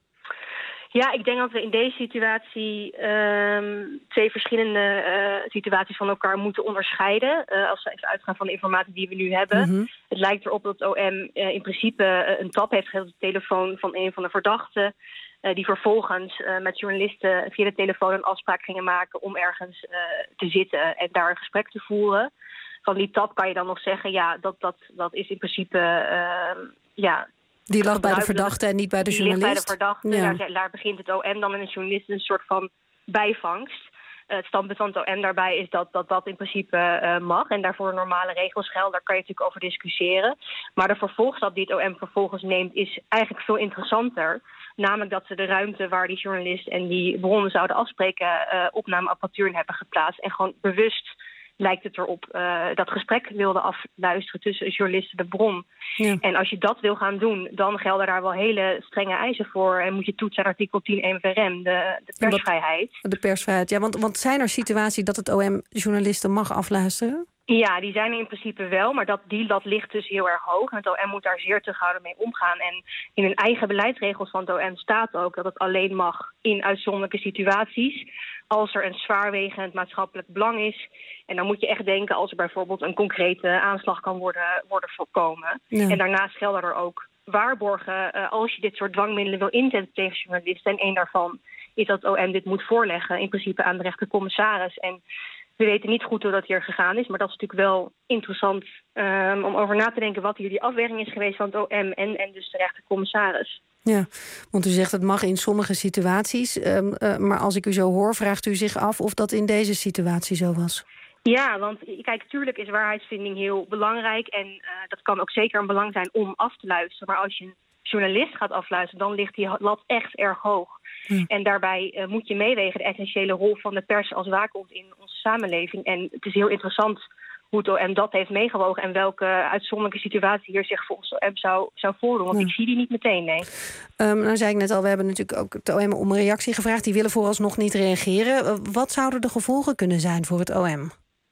Speaker 2: Ja, ik denk dat we in deze situatie um, twee verschillende uh, situaties van elkaar moeten onderscheiden. Uh, als we even uitgaan van de informatie die we nu hebben. Mm-hmm. Het lijkt erop dat het O M uh, in principe uh, een tap heeft gehad op de telefoon van een van de verdachten. Uh, die vervolgens uh, met journalisten via de telefoon een afspraak gingen maken om ergens uh, te zitten en daar een gesprek te voeren. Van die tap kan je dan nog zeggen, ja, dat, dat, dat is in principe, uh, ja...
Speaker 3: Die lag bij de verdachte en niet bij de
Speaker 2: die
Speaker 3: journalist?
Speaker 2: Die ligt bij de verdachte, ja. daar, daar begint het O M dan en de journalist een soort van bijvangst. Uh, het standpunt van het O M daarbij is dat dat, dat in principe uh, mag en daarvoor normale regels gelden. Daar kan je natuurlijk over discussiëren. Maar de vervolgstap die het O M vervolgens neemt is eigenlijk veel interessanter. Namelijk dat ze de ruimte waar die journalist en die bronnen zouden afspreken uh, opnameapparatuur in hebben geplaatst en gewoon bewust lijkt het erop uh, dat gesprek wilde afluisteren tussen journalist en de bron. Ja. En als je dat wil gaan doen, dan gelden daar wel hele strenge eisen voor. En moet je toetsen aan artikel tien N V R M, de, de persvrijheid.
Speaker 3: De persvrijheid, ja. Want, want zijn er situaties dat het O M journalisten mag afluisteren?
Speaker 2: Ja, die zijn er in principe wel, maar dat, die lat ligt dus heel erg hoog. En het O M moet daar zeer terughoudend mee omgaan. En in hun eigen beleidsregels van het O M staat ook dat het alleen mag in uitzonderlijke situaties, als er een zwaarwegend maatschappelijk belang is. En dan moet je echt denken als er bijvoorbeeld een concrete aanslag kan worden, worden voorkomen. Ja. En daarnaast gelden er ook waarborgen uh, als je dit soort dwangmiddelen wil inzetten tegen journalisten. En één daarvan is dat het O M dit moet voorleggen in principe aan de rechtercommissaris. En we weten niet goed hoe dat hier gegaan is, maar dat is natuurlijk wel interessant um, om over na te denken wat hier die afweging is geweest van het O M en, en dus de rechtercommissaris.
Speaker 3: Ja, want u zegt het mag in sommige situaties. Um, uh, maar als ik u zo hoor, vraagt u zich af of dat in deze situatie zo was.
Speaker 2: Ja, want kijk, tuurlijk is waarheidsvinding heel belangrijk. En uh, dat kan ook zeker een belang zijn om af te luisteren. Maar als je een journalist gaat afluisteren, dan ligt die lat echt erg hoog. Ja. En daarbij uh, moet je meewegen de essentiële rol van de pers als waakhond in onze samenleving. En het is heel interessant hoe het O M dat heeft meegewogen en welke uitzonderlijke situatie hier zich volgens het O M zou, zou voordoen. Want ja. ik zie die niet meteen, nee.
Speaker 3: Um, nou zei ik net al, we hebben natuurlijk ook het O M om een reactie gevraagd. Die willen vooralsnog niet reageren. Uh, wat zouden de gevolgen kunnen zijn voor het O M?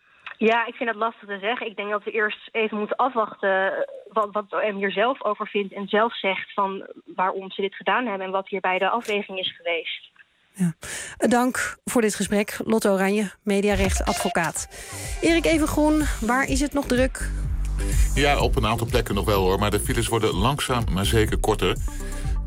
Speaker 2: Ja, ik vind dat lastig te zeggen. Ik denk dat we eerst even moeten afwachten wat, wat het O M hier zelf over vindt en zelf zegt van waarom ze dit gedaan hebben en wat hierbij de afweging is geweest.
Speaker 3: Ja. Dank voor dit gesprek. Lotte Oranje, mediarechtadvocaat. Erik Evengroen, waar is het nog druk?
Speaker 8: Ja, op een aantal plekken nog wel hoor, maar de files worden langzaam maar zeker korter.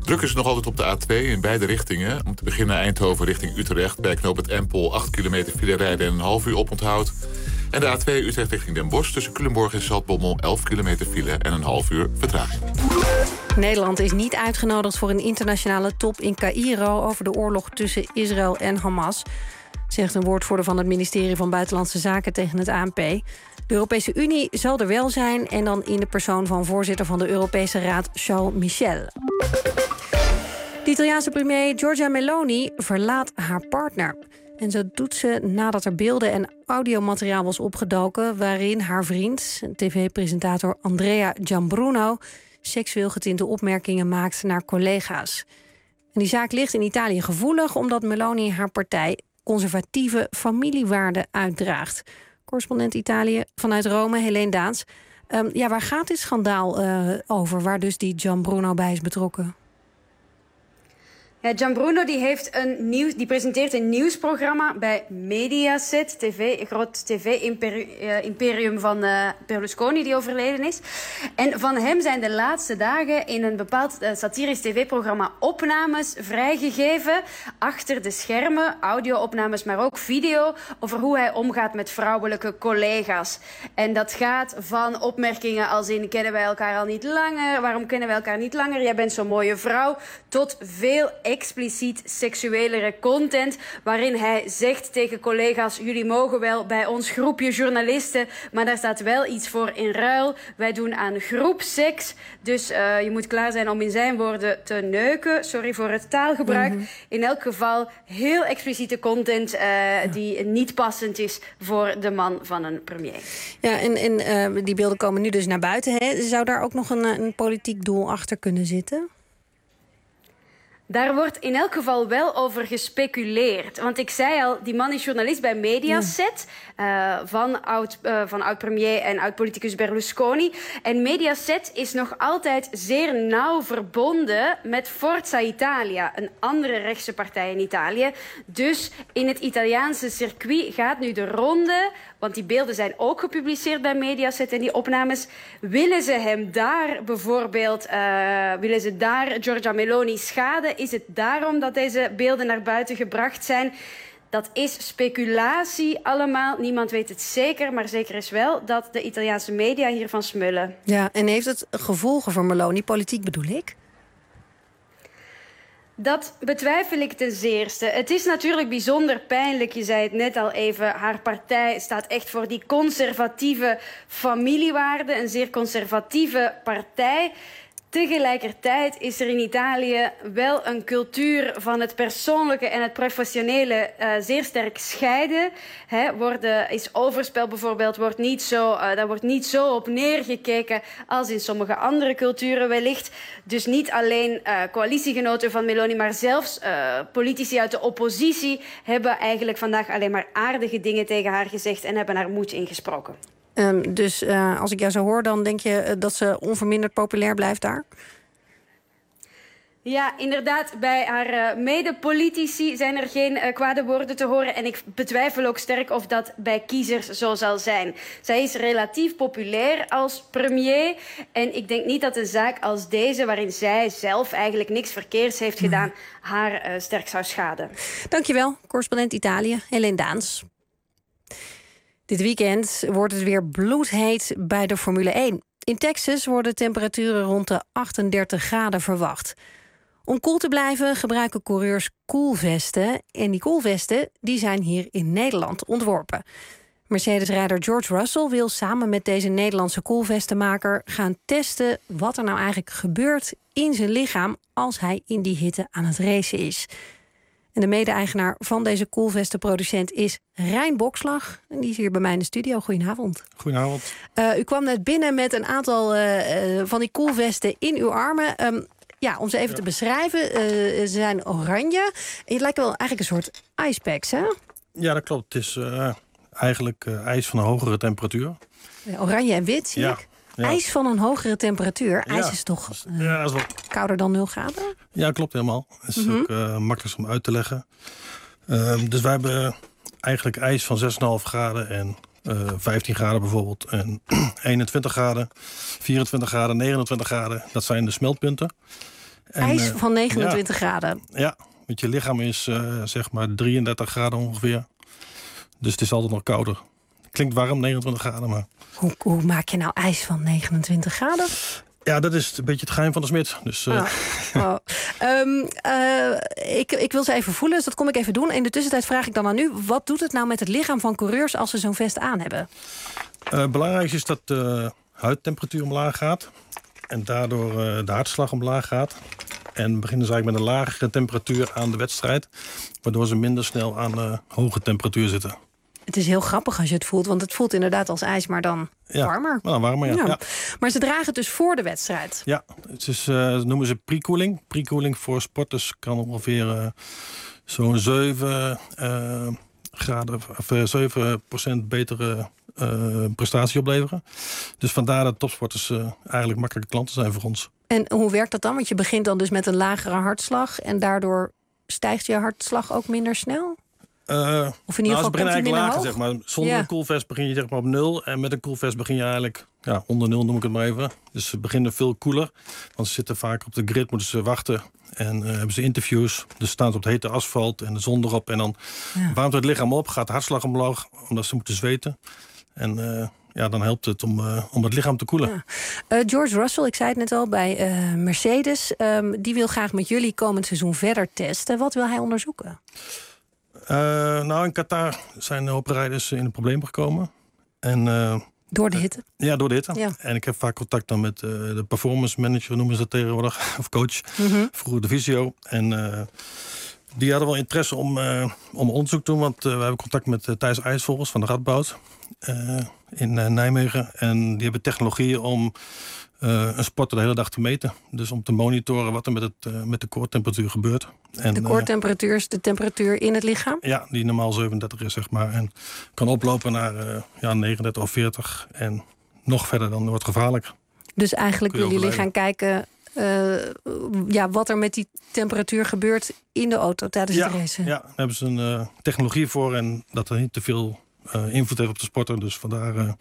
Speaker 8: Druk is nog altijd op de A twee in beide richtingen. Om te beginnen Eindhoven richting Utrecht. Bij knooppunt Empel acht kilometer file rijden en een half uur oponthoud. En de A twee Utrecht richting Den Bosch tussen Culemborg en Zaltbommel elf kilometer file en een half uur vertraging.
Speaker 3: Nederland is niet uitgenodigd voor een internationale top in Caïro over de oorlog tussen Israël en Hamas, zegt een woordvoerder van het ministerie van Buitenlandse Zaken tegen het A N P. De Europese Unie zal er wel zijn en dan in de persoon van voorzitter van de Europese Raad Charles Michel. De Italiaanse premier Giorgia Meloni verlaat haar partner. En zo doet ze nadat er beelden en audiomateriaal was opgedoken waarin haar vriend, tv-presentator Andrea Giambruno, seksueel getinte opmerkingen maakt naar collega's. En die zaak ligt in Italië gevoelig omdat Meloni haar partij conservatieve familiewaarden uitdraagt. Correspondent Italië vanuit Rome, Helene Daans. Um, ja, waar gaat dit schandaal uh, over, waar dus die Giambruno bij is betrokken?
Speaker 4: Ja, Giambruno die heeft een nieuw, die presenteert een nieuwsprogramma bij Mediaset, T V, een groot tv-imperium van uh, Berlusconi die overleden is. En van hem zijn de laatste dagen in een bepaald uh, satirisch tv-programma opnames vrijgegeven. Achter de schermen, audio-opnames, maar ook video, over hoe hij omgaat met vrouwelijke collega's. En dat gaat van opmerkingen als in, kennen wij elkaar al niet langer? Waarom kennen wij elkaar niet langer? Jij bent zo'n mooie vrouw. Tot veel expliciet seksuelere content, waarin hij zegt tegen collega's, jullie mogen wel bij ons groepje journalisten, maar daar staat wel iets voor in ruil. Wij doen aan groepseks, dus uh, je moet klaar zijn om in zijn woorden te neuken. Sorry voor het taalgebruik. Mm-hmm. In elk geval heel expliciete content uh, ja. die niet passend is voor de man van een premier.
Speaker 3: Ja, en, en uh, die beelden komen nu dus naar buiten. Hè? Zou daar ook nog een, een politiek doel achter kunnen zitten?
Speaker 4: Daar wordt in elk geval wel over gespeculeerd. Want ik zei al, die man is journalist bij Mediaset. Uh, van, oud, uh, van oud-premier en oud-politicus Berlusconi. En Mediaset is nog altijd zeer nauw verbonden met Forza Italia, een andere rechtse partij in Italië. Dus in het Italiaanse circuit gaat nu de ronde, want die beelden zijn ook gepubliceerd bij Mediaset en die opnames. Willen ze hem daar bijvoorbeeld, uh, willen ze daar Giorgia Meloni schaden? Is het daarom dat deze beelden naar buiten gebracht zijn? Dat is speculatie allemaal. Niemand weet het zeker, maar zeker is wel dat de Italiaanse media hiervan smullen.
Speaker 3: Ja, en heeft het gevolgen voor Meloni, politiek bedoel ik?
Speaker 4: Dat betwijfel ik ten zeerste. Het is natuurlijk bijzonder pijnlijk, je zei het net al even, haar partij staat echt voor die conservatieve familiewaarden, een zeer conservatieve partij. Tegelijkertijd is er in Italië wel een cultuur van het persoonlijke en het professionele uh, zeer sterk scheiden. He, worden, is overspel bijvoorbeeld, wordt niet zo, uh, daar wordt niet zo op neergekeken als in sommige andere culturen wellicht. Dus niet alleen uh, coalitiegenoten van Meloni, maar zelfs uh, politici uit de oppositie hebben eigenlijk vandaag alleen maar aardige dingen tegen haar gezegd en hebben haar moed ingesproken.
Speaker 3: Um, dus uh, als ik jou zo hoor, dan denk je uh, dat ze onverminderd populair blijft daar?
Speaker 4: Ja, inderdaad. Bij haar uh, mede-politici zijn er geen uh, kwade woorden te horen. En ik betwijfel ook sterk of dat bij kiezers zo zal zijn. Zij is relatief populair als premier. En ik denk niet dat een zaak als deze, waarin zij zelf eigenlijk niks verkeerds heeft gedaan, haar uh, sterk zou schaden.
Speaker 3: Dankjewel, correspondent Italië, Helene Daans. Dit weekend wordt het weer bloedheet bij de Formule één. In Texas worden temperaturen rond de achtendertig graden verwacht. Om koel te blijven gebruiken coureurs koelvesten. En die koelvesten die zijn hier in Nederland ontworpen. Mercedes-rijder George Russell wil samen met deze Nederlandse koelvestenmaker gaan testen wat er nou eigenlijk gebeurt in zijn lichaam als hij in die hitte aan het racen is. En de mede-eigenaar van deze koelvestenproducent is Rijn Bokslag. En die is hier bij mij in de studio. Goedenavond.
Speaker 5: Goedenavond.
Speaker 3: Uh, u kwam net binnen met een aantal uh, uh, van die koelvesten in uw armen. Um, ja, om ze even ja. te beschrijven. Uh, ze zijn oranje. En het lijkt wel eigenlijk een soort icepacks, hè?
Speaker 5: Ja, dat klopt. Het is uh, eigenlijk uh, ijs van een hogere temperatuur.
Speaker 3: Ja, oranje en wit, zie
Speaker 5: ja.
Speaker 3: ik.
Speaker 5: Ja.
Speaker 3: IJs van een hogere temperatuur. IJs
Speaker 5: ja.
Speaker 3: is toch uh,
Speaker 5: ja, dat is wel...
Speaker 3: kouder dan nul graden?
Speaker 5: Ja, klopt helemaal. Het is
Speaker 3: mm-hmm.
Speaker 5: ook uh, makkelijk om uit te leggen. Uh, dus wij hebben eigenlijk ijs van zes komma vijf graden en uh, vijftien graden bijvoorbeeld. En eenentwintig graden, vierentwintig graden, negenentwintig graden. Dat zijn de smeltpunten. En,
Speaker 3: IJs
Speaker 5: uh,
Speaker 3: van negenentwintig
Speaker 5: ja,
Speaker 3: graden.
Speaker 5: Ja, want je lichaam is uh, zeg maar drieëndertig graden ongeveer. Dus het is altijd nog kouder. Klinkt warm, negenentwintig graden, maar...
Speaker 3: Hoe, hoe maak je nou ijs van negenentwintig graden?
Speaker 5: Ja, dat is een beetje het geheim van de smid. Dus, uh...
Speaker 3: oh. Oh. Um, uh, ik, ik wil ze even voelen, dus dat kom ik even doen. In de tussentijd vraag ik dan aan u... wat doet het nou met het lichaam van coureurs als ze zo'n vest aan hebben?
Speaker 5: Uh, belangrijk is dat de huidtemperatuur omlaag gaat. En daardoor uh, de hartslag omlaag gaat. En beginnen ze eigenlijk met een lagere temperatuur aan de wedstrijd. Waardoor ze minder snel aan uh, hoge temperatuur zitten.
Speaker 3: Het is heel grappig als je het voelt, want het voelt inderdaad als ijs, maar dan
Speaker 5: ja,
Speaker 3: warmer.
Speaker 5: Maar dan warmer, ja.
Speaker 3: Ja.
Speaker 5: Ja.
Speaker 3: Maar ze dragen het dus voor de wedstrijd.
Speaker 5: Ja, het is, uh, dat noemen ze pre-cooling. Pre-cooling voor sporters kan ongeveer uh, zo'n zeven uh, graden of uh, zeven procent betere uh, prestatie opleveren. Dus vandaar dat topsporters uh, eigenlijk makkelijke klanten zijn voor ons.
Speaker 3: En hoe werkt dat dan? Want je begint dan dus met een lagere hartslag en daardoor stijgt je hartslag ook minder snel?
Speaker 5: Uh,
Speaker 3: of in ieder geval
Speaker 5: nou,
Speaker 3: komt hij minder
Speaker 5: lager,
Speaker 3: hoog?
Speaker 5: zeg maar. Zonder
Speaker 3: ja.
Speaker 5: een koelvest begin je zeg maar op nul. En met een koelvest begin je eigenlijk ja, onder nul, noem ik het maar even. Dus ze beginnen veel koeler. Want ze zitten vaak op de grid, moeten ze wachten. En uh, hebben ze interviews. Dus staan ze op het hete asfalt en de zon erop. En dan ja. warmt het lichaam op, gaat de hartslag omlaag, omdat ze moeten zweten. En uh, ja, dan helpt het om, uh, om het lichaam te koelen.
Speaker 3: Ja. Uh, George Russell, ik zei het net al, bij uh, Mercedes. Um, die wil graag met jullie komend seizoen verder testen. Wat wil hij onderzoeken?
Speaker 5: Uh, nou, in Qatar zijn een hoop rijders in een probleem gekomen. En, uh,
Speaker 3: door de hitte?
Speaker 5: Uh, ja, door de hitte.
Speaker 3: Ja.
Speaker 5: En ik heb vaak contact dan met uh, de performance manager, noemen ze dat tegenwoordig, of coach,
Speaker 3: mm-hmm.
Speaker 5: vroeger de visio. En uh, die hadden wel interesse om, uh, om onderzoek te doen, want uh, we hebben contact met uh, Thijs IJsvogels van de Radboud uh, in uh, Nijmegen. En die hebben technologieën om uh, een sporter de hele dag te meten. Dus om te monitoren wat er met, het, uh, met de koortemperatuur gebeurt. En,
Speaker 3: de koortemperatuur is de temperatuur in het lichaam?
Speaker 5: Uh, ja, die normaal zevenendertig is, zeg maar. En kan oplopen naar uh, ja, negenendertig of veertig. En nog verder, dan wordt het gevaarlijk.
Speaker 3: Dus eigenlijk willen jullie gaan kijken uh, ja, wat er met die temperatuur gebeurt in de auto tijdens
Speaker 5: ja,
Speaker 3: het racen?
Speaker 5: Ja, daar hebben ze een uh, technologie voor. En dat er niet te veel uh, invloed heeft op de sporter. Dus vandaar uh,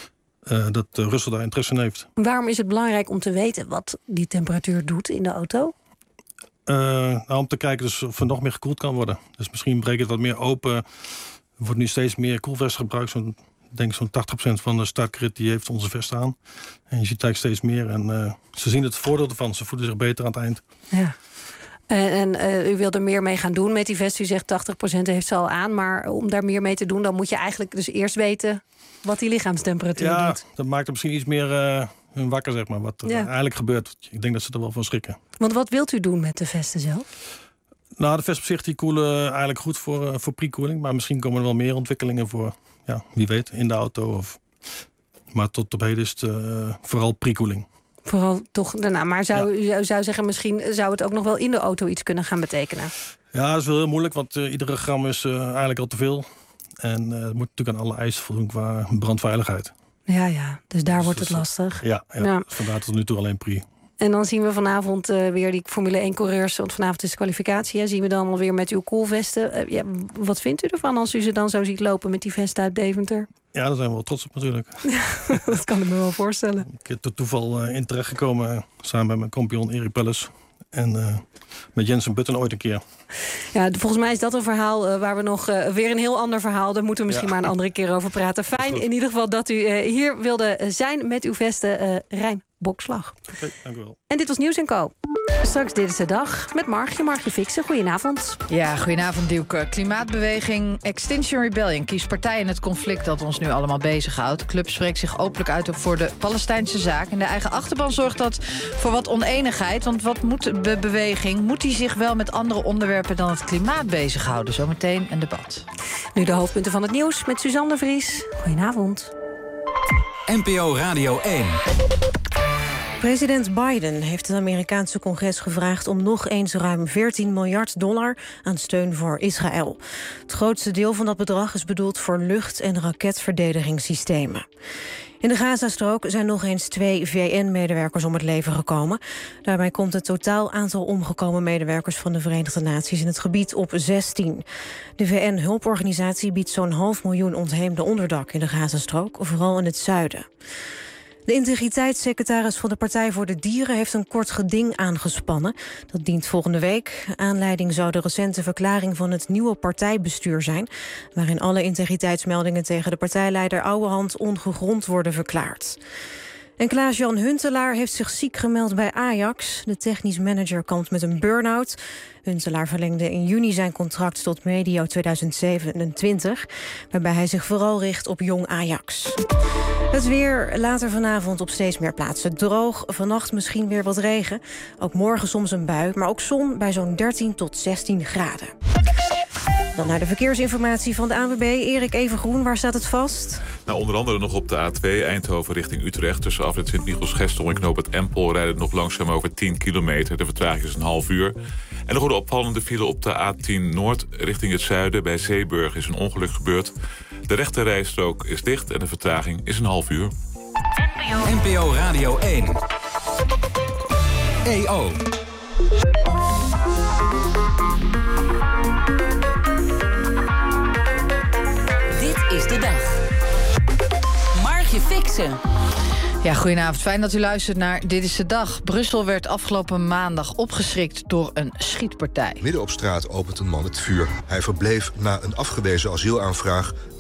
Speaker 5: uh, dat uh, Russell daar interesse in heeft.
Speaker 3: Waarom is het belangrijk om te weten wat die temperatuur doet in de auto?
Speaker 5: Uh, nou, om te kijken dus of er nog meer gekoeld kan worden. Dus misschien breekt het wat meer open. Er wordt nu steeds meer koelvest gebruikt. Zo'n, ik denk zo'n tachtig procent van de startgrid die heeft onze vest aan. En je ziet eigenlijk steeds meer. En uh, ze zien het voordeel ervan. Ze voelen zich beter aan het eind.
Speaker 3: Ja. En, en uh, u wil er meer mee gaan doen met die vest. U zegt tachtig procent heeft ze al aan. Maar om daar meer mee te doen, dan moet je eigenlijk dus eerst weten wat die lichaamstemperatuur
Speaker 5: ja,
Speaker 3: doet.
Speaker 5: Dat maakt er misschien iets meer uh, hun wakker, zeg maar. Wat er ja. eigenlijk gebeurt. Ik denk dat ze er wel van schrikken.
Speaker 3: Want wat wilt u doen met de vesten zelf?
Speaker 5: Nou, de vest op zich die koelen eigenlijk goed voor, uh, voor pre-cooling. Maar misschien komen er wel meer ontwikkelingen voor, ja, wie weet, in de auto. Of... Maar tot op heden is het uh, vooral pre-cooling.
Speaker 3: Vooral toch daarna. Maar zou, ja. u zou zeggen, misschien zou het ook nog wel in de auto iets kunnen gaan betekenen?
Speaker 5: Ja, dat is wel heel moeilijk, want uh, iedere gram is uh, eigenlijk al te veel. En uh, het moet natuurlijk aan alle eisen voldoen qua brandveiligheid.
Speaker 3: Ja, ja. Dus daar
Speaker 5: dus,
Speaker 3: wordt het
Speaker 5: dus,
Speaker 3: lastig.
Speaker 5: Ja, ja. ja. Dus vandaar tot nu toe alleen pre.
Speaker 3: En dan zien we vanavond uh, weer die Formule één-coureurs. Want vanavond is de kwalificatie. Hè, zien we dan alweer met uw koelvesten. Uh, ja, wat vindt u ervan als u ze dan zo ziet lopen met die vesten uit Deventer?
Speaker 5: Ja, daar zijn we wel trots op natuurlijk.
Speaker 3: Dat kan ik me wel voorstellen.
Speaker 5: Ik ben tot toeval uh, in terecht gekomen. Uh, samen met mijn kampioen Erik Pellis. En uh, met Jensen Button ooit een keer.
Speaker 3: Ja, volgens mij is dat een verhaal uh, waar we nog uh, weer een heel ander verhaal. Daar moeten we misschien ja. maar een andere keer over praten. Fijn in ieder geval dat u uh, hier wilde zijn met uw vesten. Uh, Rijn Bokslag.
Speaker 5: Oké, okay, dank u wel.
Speaker 3: En dit was Nieuws en Co. Straks Dit is de Dag met Margje, Margje Fixen. Goedenavond.
Speaker 6: Ja, goedenavond Dielke. Klimaatbeweging Extinction Rebellion kiest partij in het conflict dat ons nu allemaal bezighoudt. De club spreekt zich openlijk uit voor de Palestijnse zaak. En de eigen achterban zorgt dat voor wat oneenigheid. Want wat moet de beweging? Moet die zich wel met andere onderwerpen dan het klimaat bezighouden? Zometeen een debat.
Speaker 3: Nu de hoofdpunten van het nieuws met Suzanne de Vries. Goedenavond.
Speaker 14: N P O Radio één.
Speaker 10: President Biden heeft het Amerikaanse congres gevraagd om nog eens ruim veertien miljard dollar aan steun voor Israël. Het grootste deel van dat bedrag is bedoeld voor lucht- en raketverdedigingssystemen. In de Gazastrook zijn nog eens twee V N-medewerkers om het leven gekomen. Daarbij komt het totaal aantal omgekomen medewerkers van de Verenigde Naties in het gebied op zestien. De V N-hulporganisatie biedt zo'n half miljoen ontheemden onderdak in de Gazastrook, vooral in het zuiden. De integriteitssecretaris van de Partij voor de Dieren heeft een kort geding aangespannen. Dat dient volgende week. Aanleiding zou de recente verklaring van het nieuwe partijbestuur zijn, waarin alle integriteitsmeldingen tegen de partijleider Ouwehand ongegrond worden verklaard. En Klaas-Jan Huntelaar heeft zich ziek gemeld bij Ajax. De technisch manager kampt met een burn-out. Huntelaar verlengde in juni zijn contract tot medio tweeduizend zevenentwintig... waarbij hij zich vooral richt op jong Ajax. Het weer later vanavond op steeds meer plaatsen droog. Vannacht misschien weer wat regen. Ook morgen soms een bui, maar ook zon bij zo'n dertien tot zestien graden. Dan naar de verkeersinformatie van de A N W B. Erik Evengroen, waar staat het vast?
Speaker 8: Nou, onder andere nog op de A twee Eindhoven richting Utrecht. Tussen afrit Sint-Michiels-Gestel en knoop het Empel rijden nog langzaam over tien kilometer. De vertraging is een half uur. En nog een opvallende file op de A tien Noord richting het zuiden. Bij Zeeburg is een ongeluk gebeurd. De rechte rijstrook is dicht en de vertraging is een half uur.
Speaker 14: N P O Radio één. E O.
Speaker 11: Dit is de dag. Margje Fixen.
Speaker 6: Ja, goedenavond. Fijn dat u luistert naar Dit is de Dag. Brussel werd afgelopen maandag opgeschrikt door een schietpartij.
Speaker 12: Midden op straat opent een man het vuur. Hij verbleef na een afgewezen asielaanvraag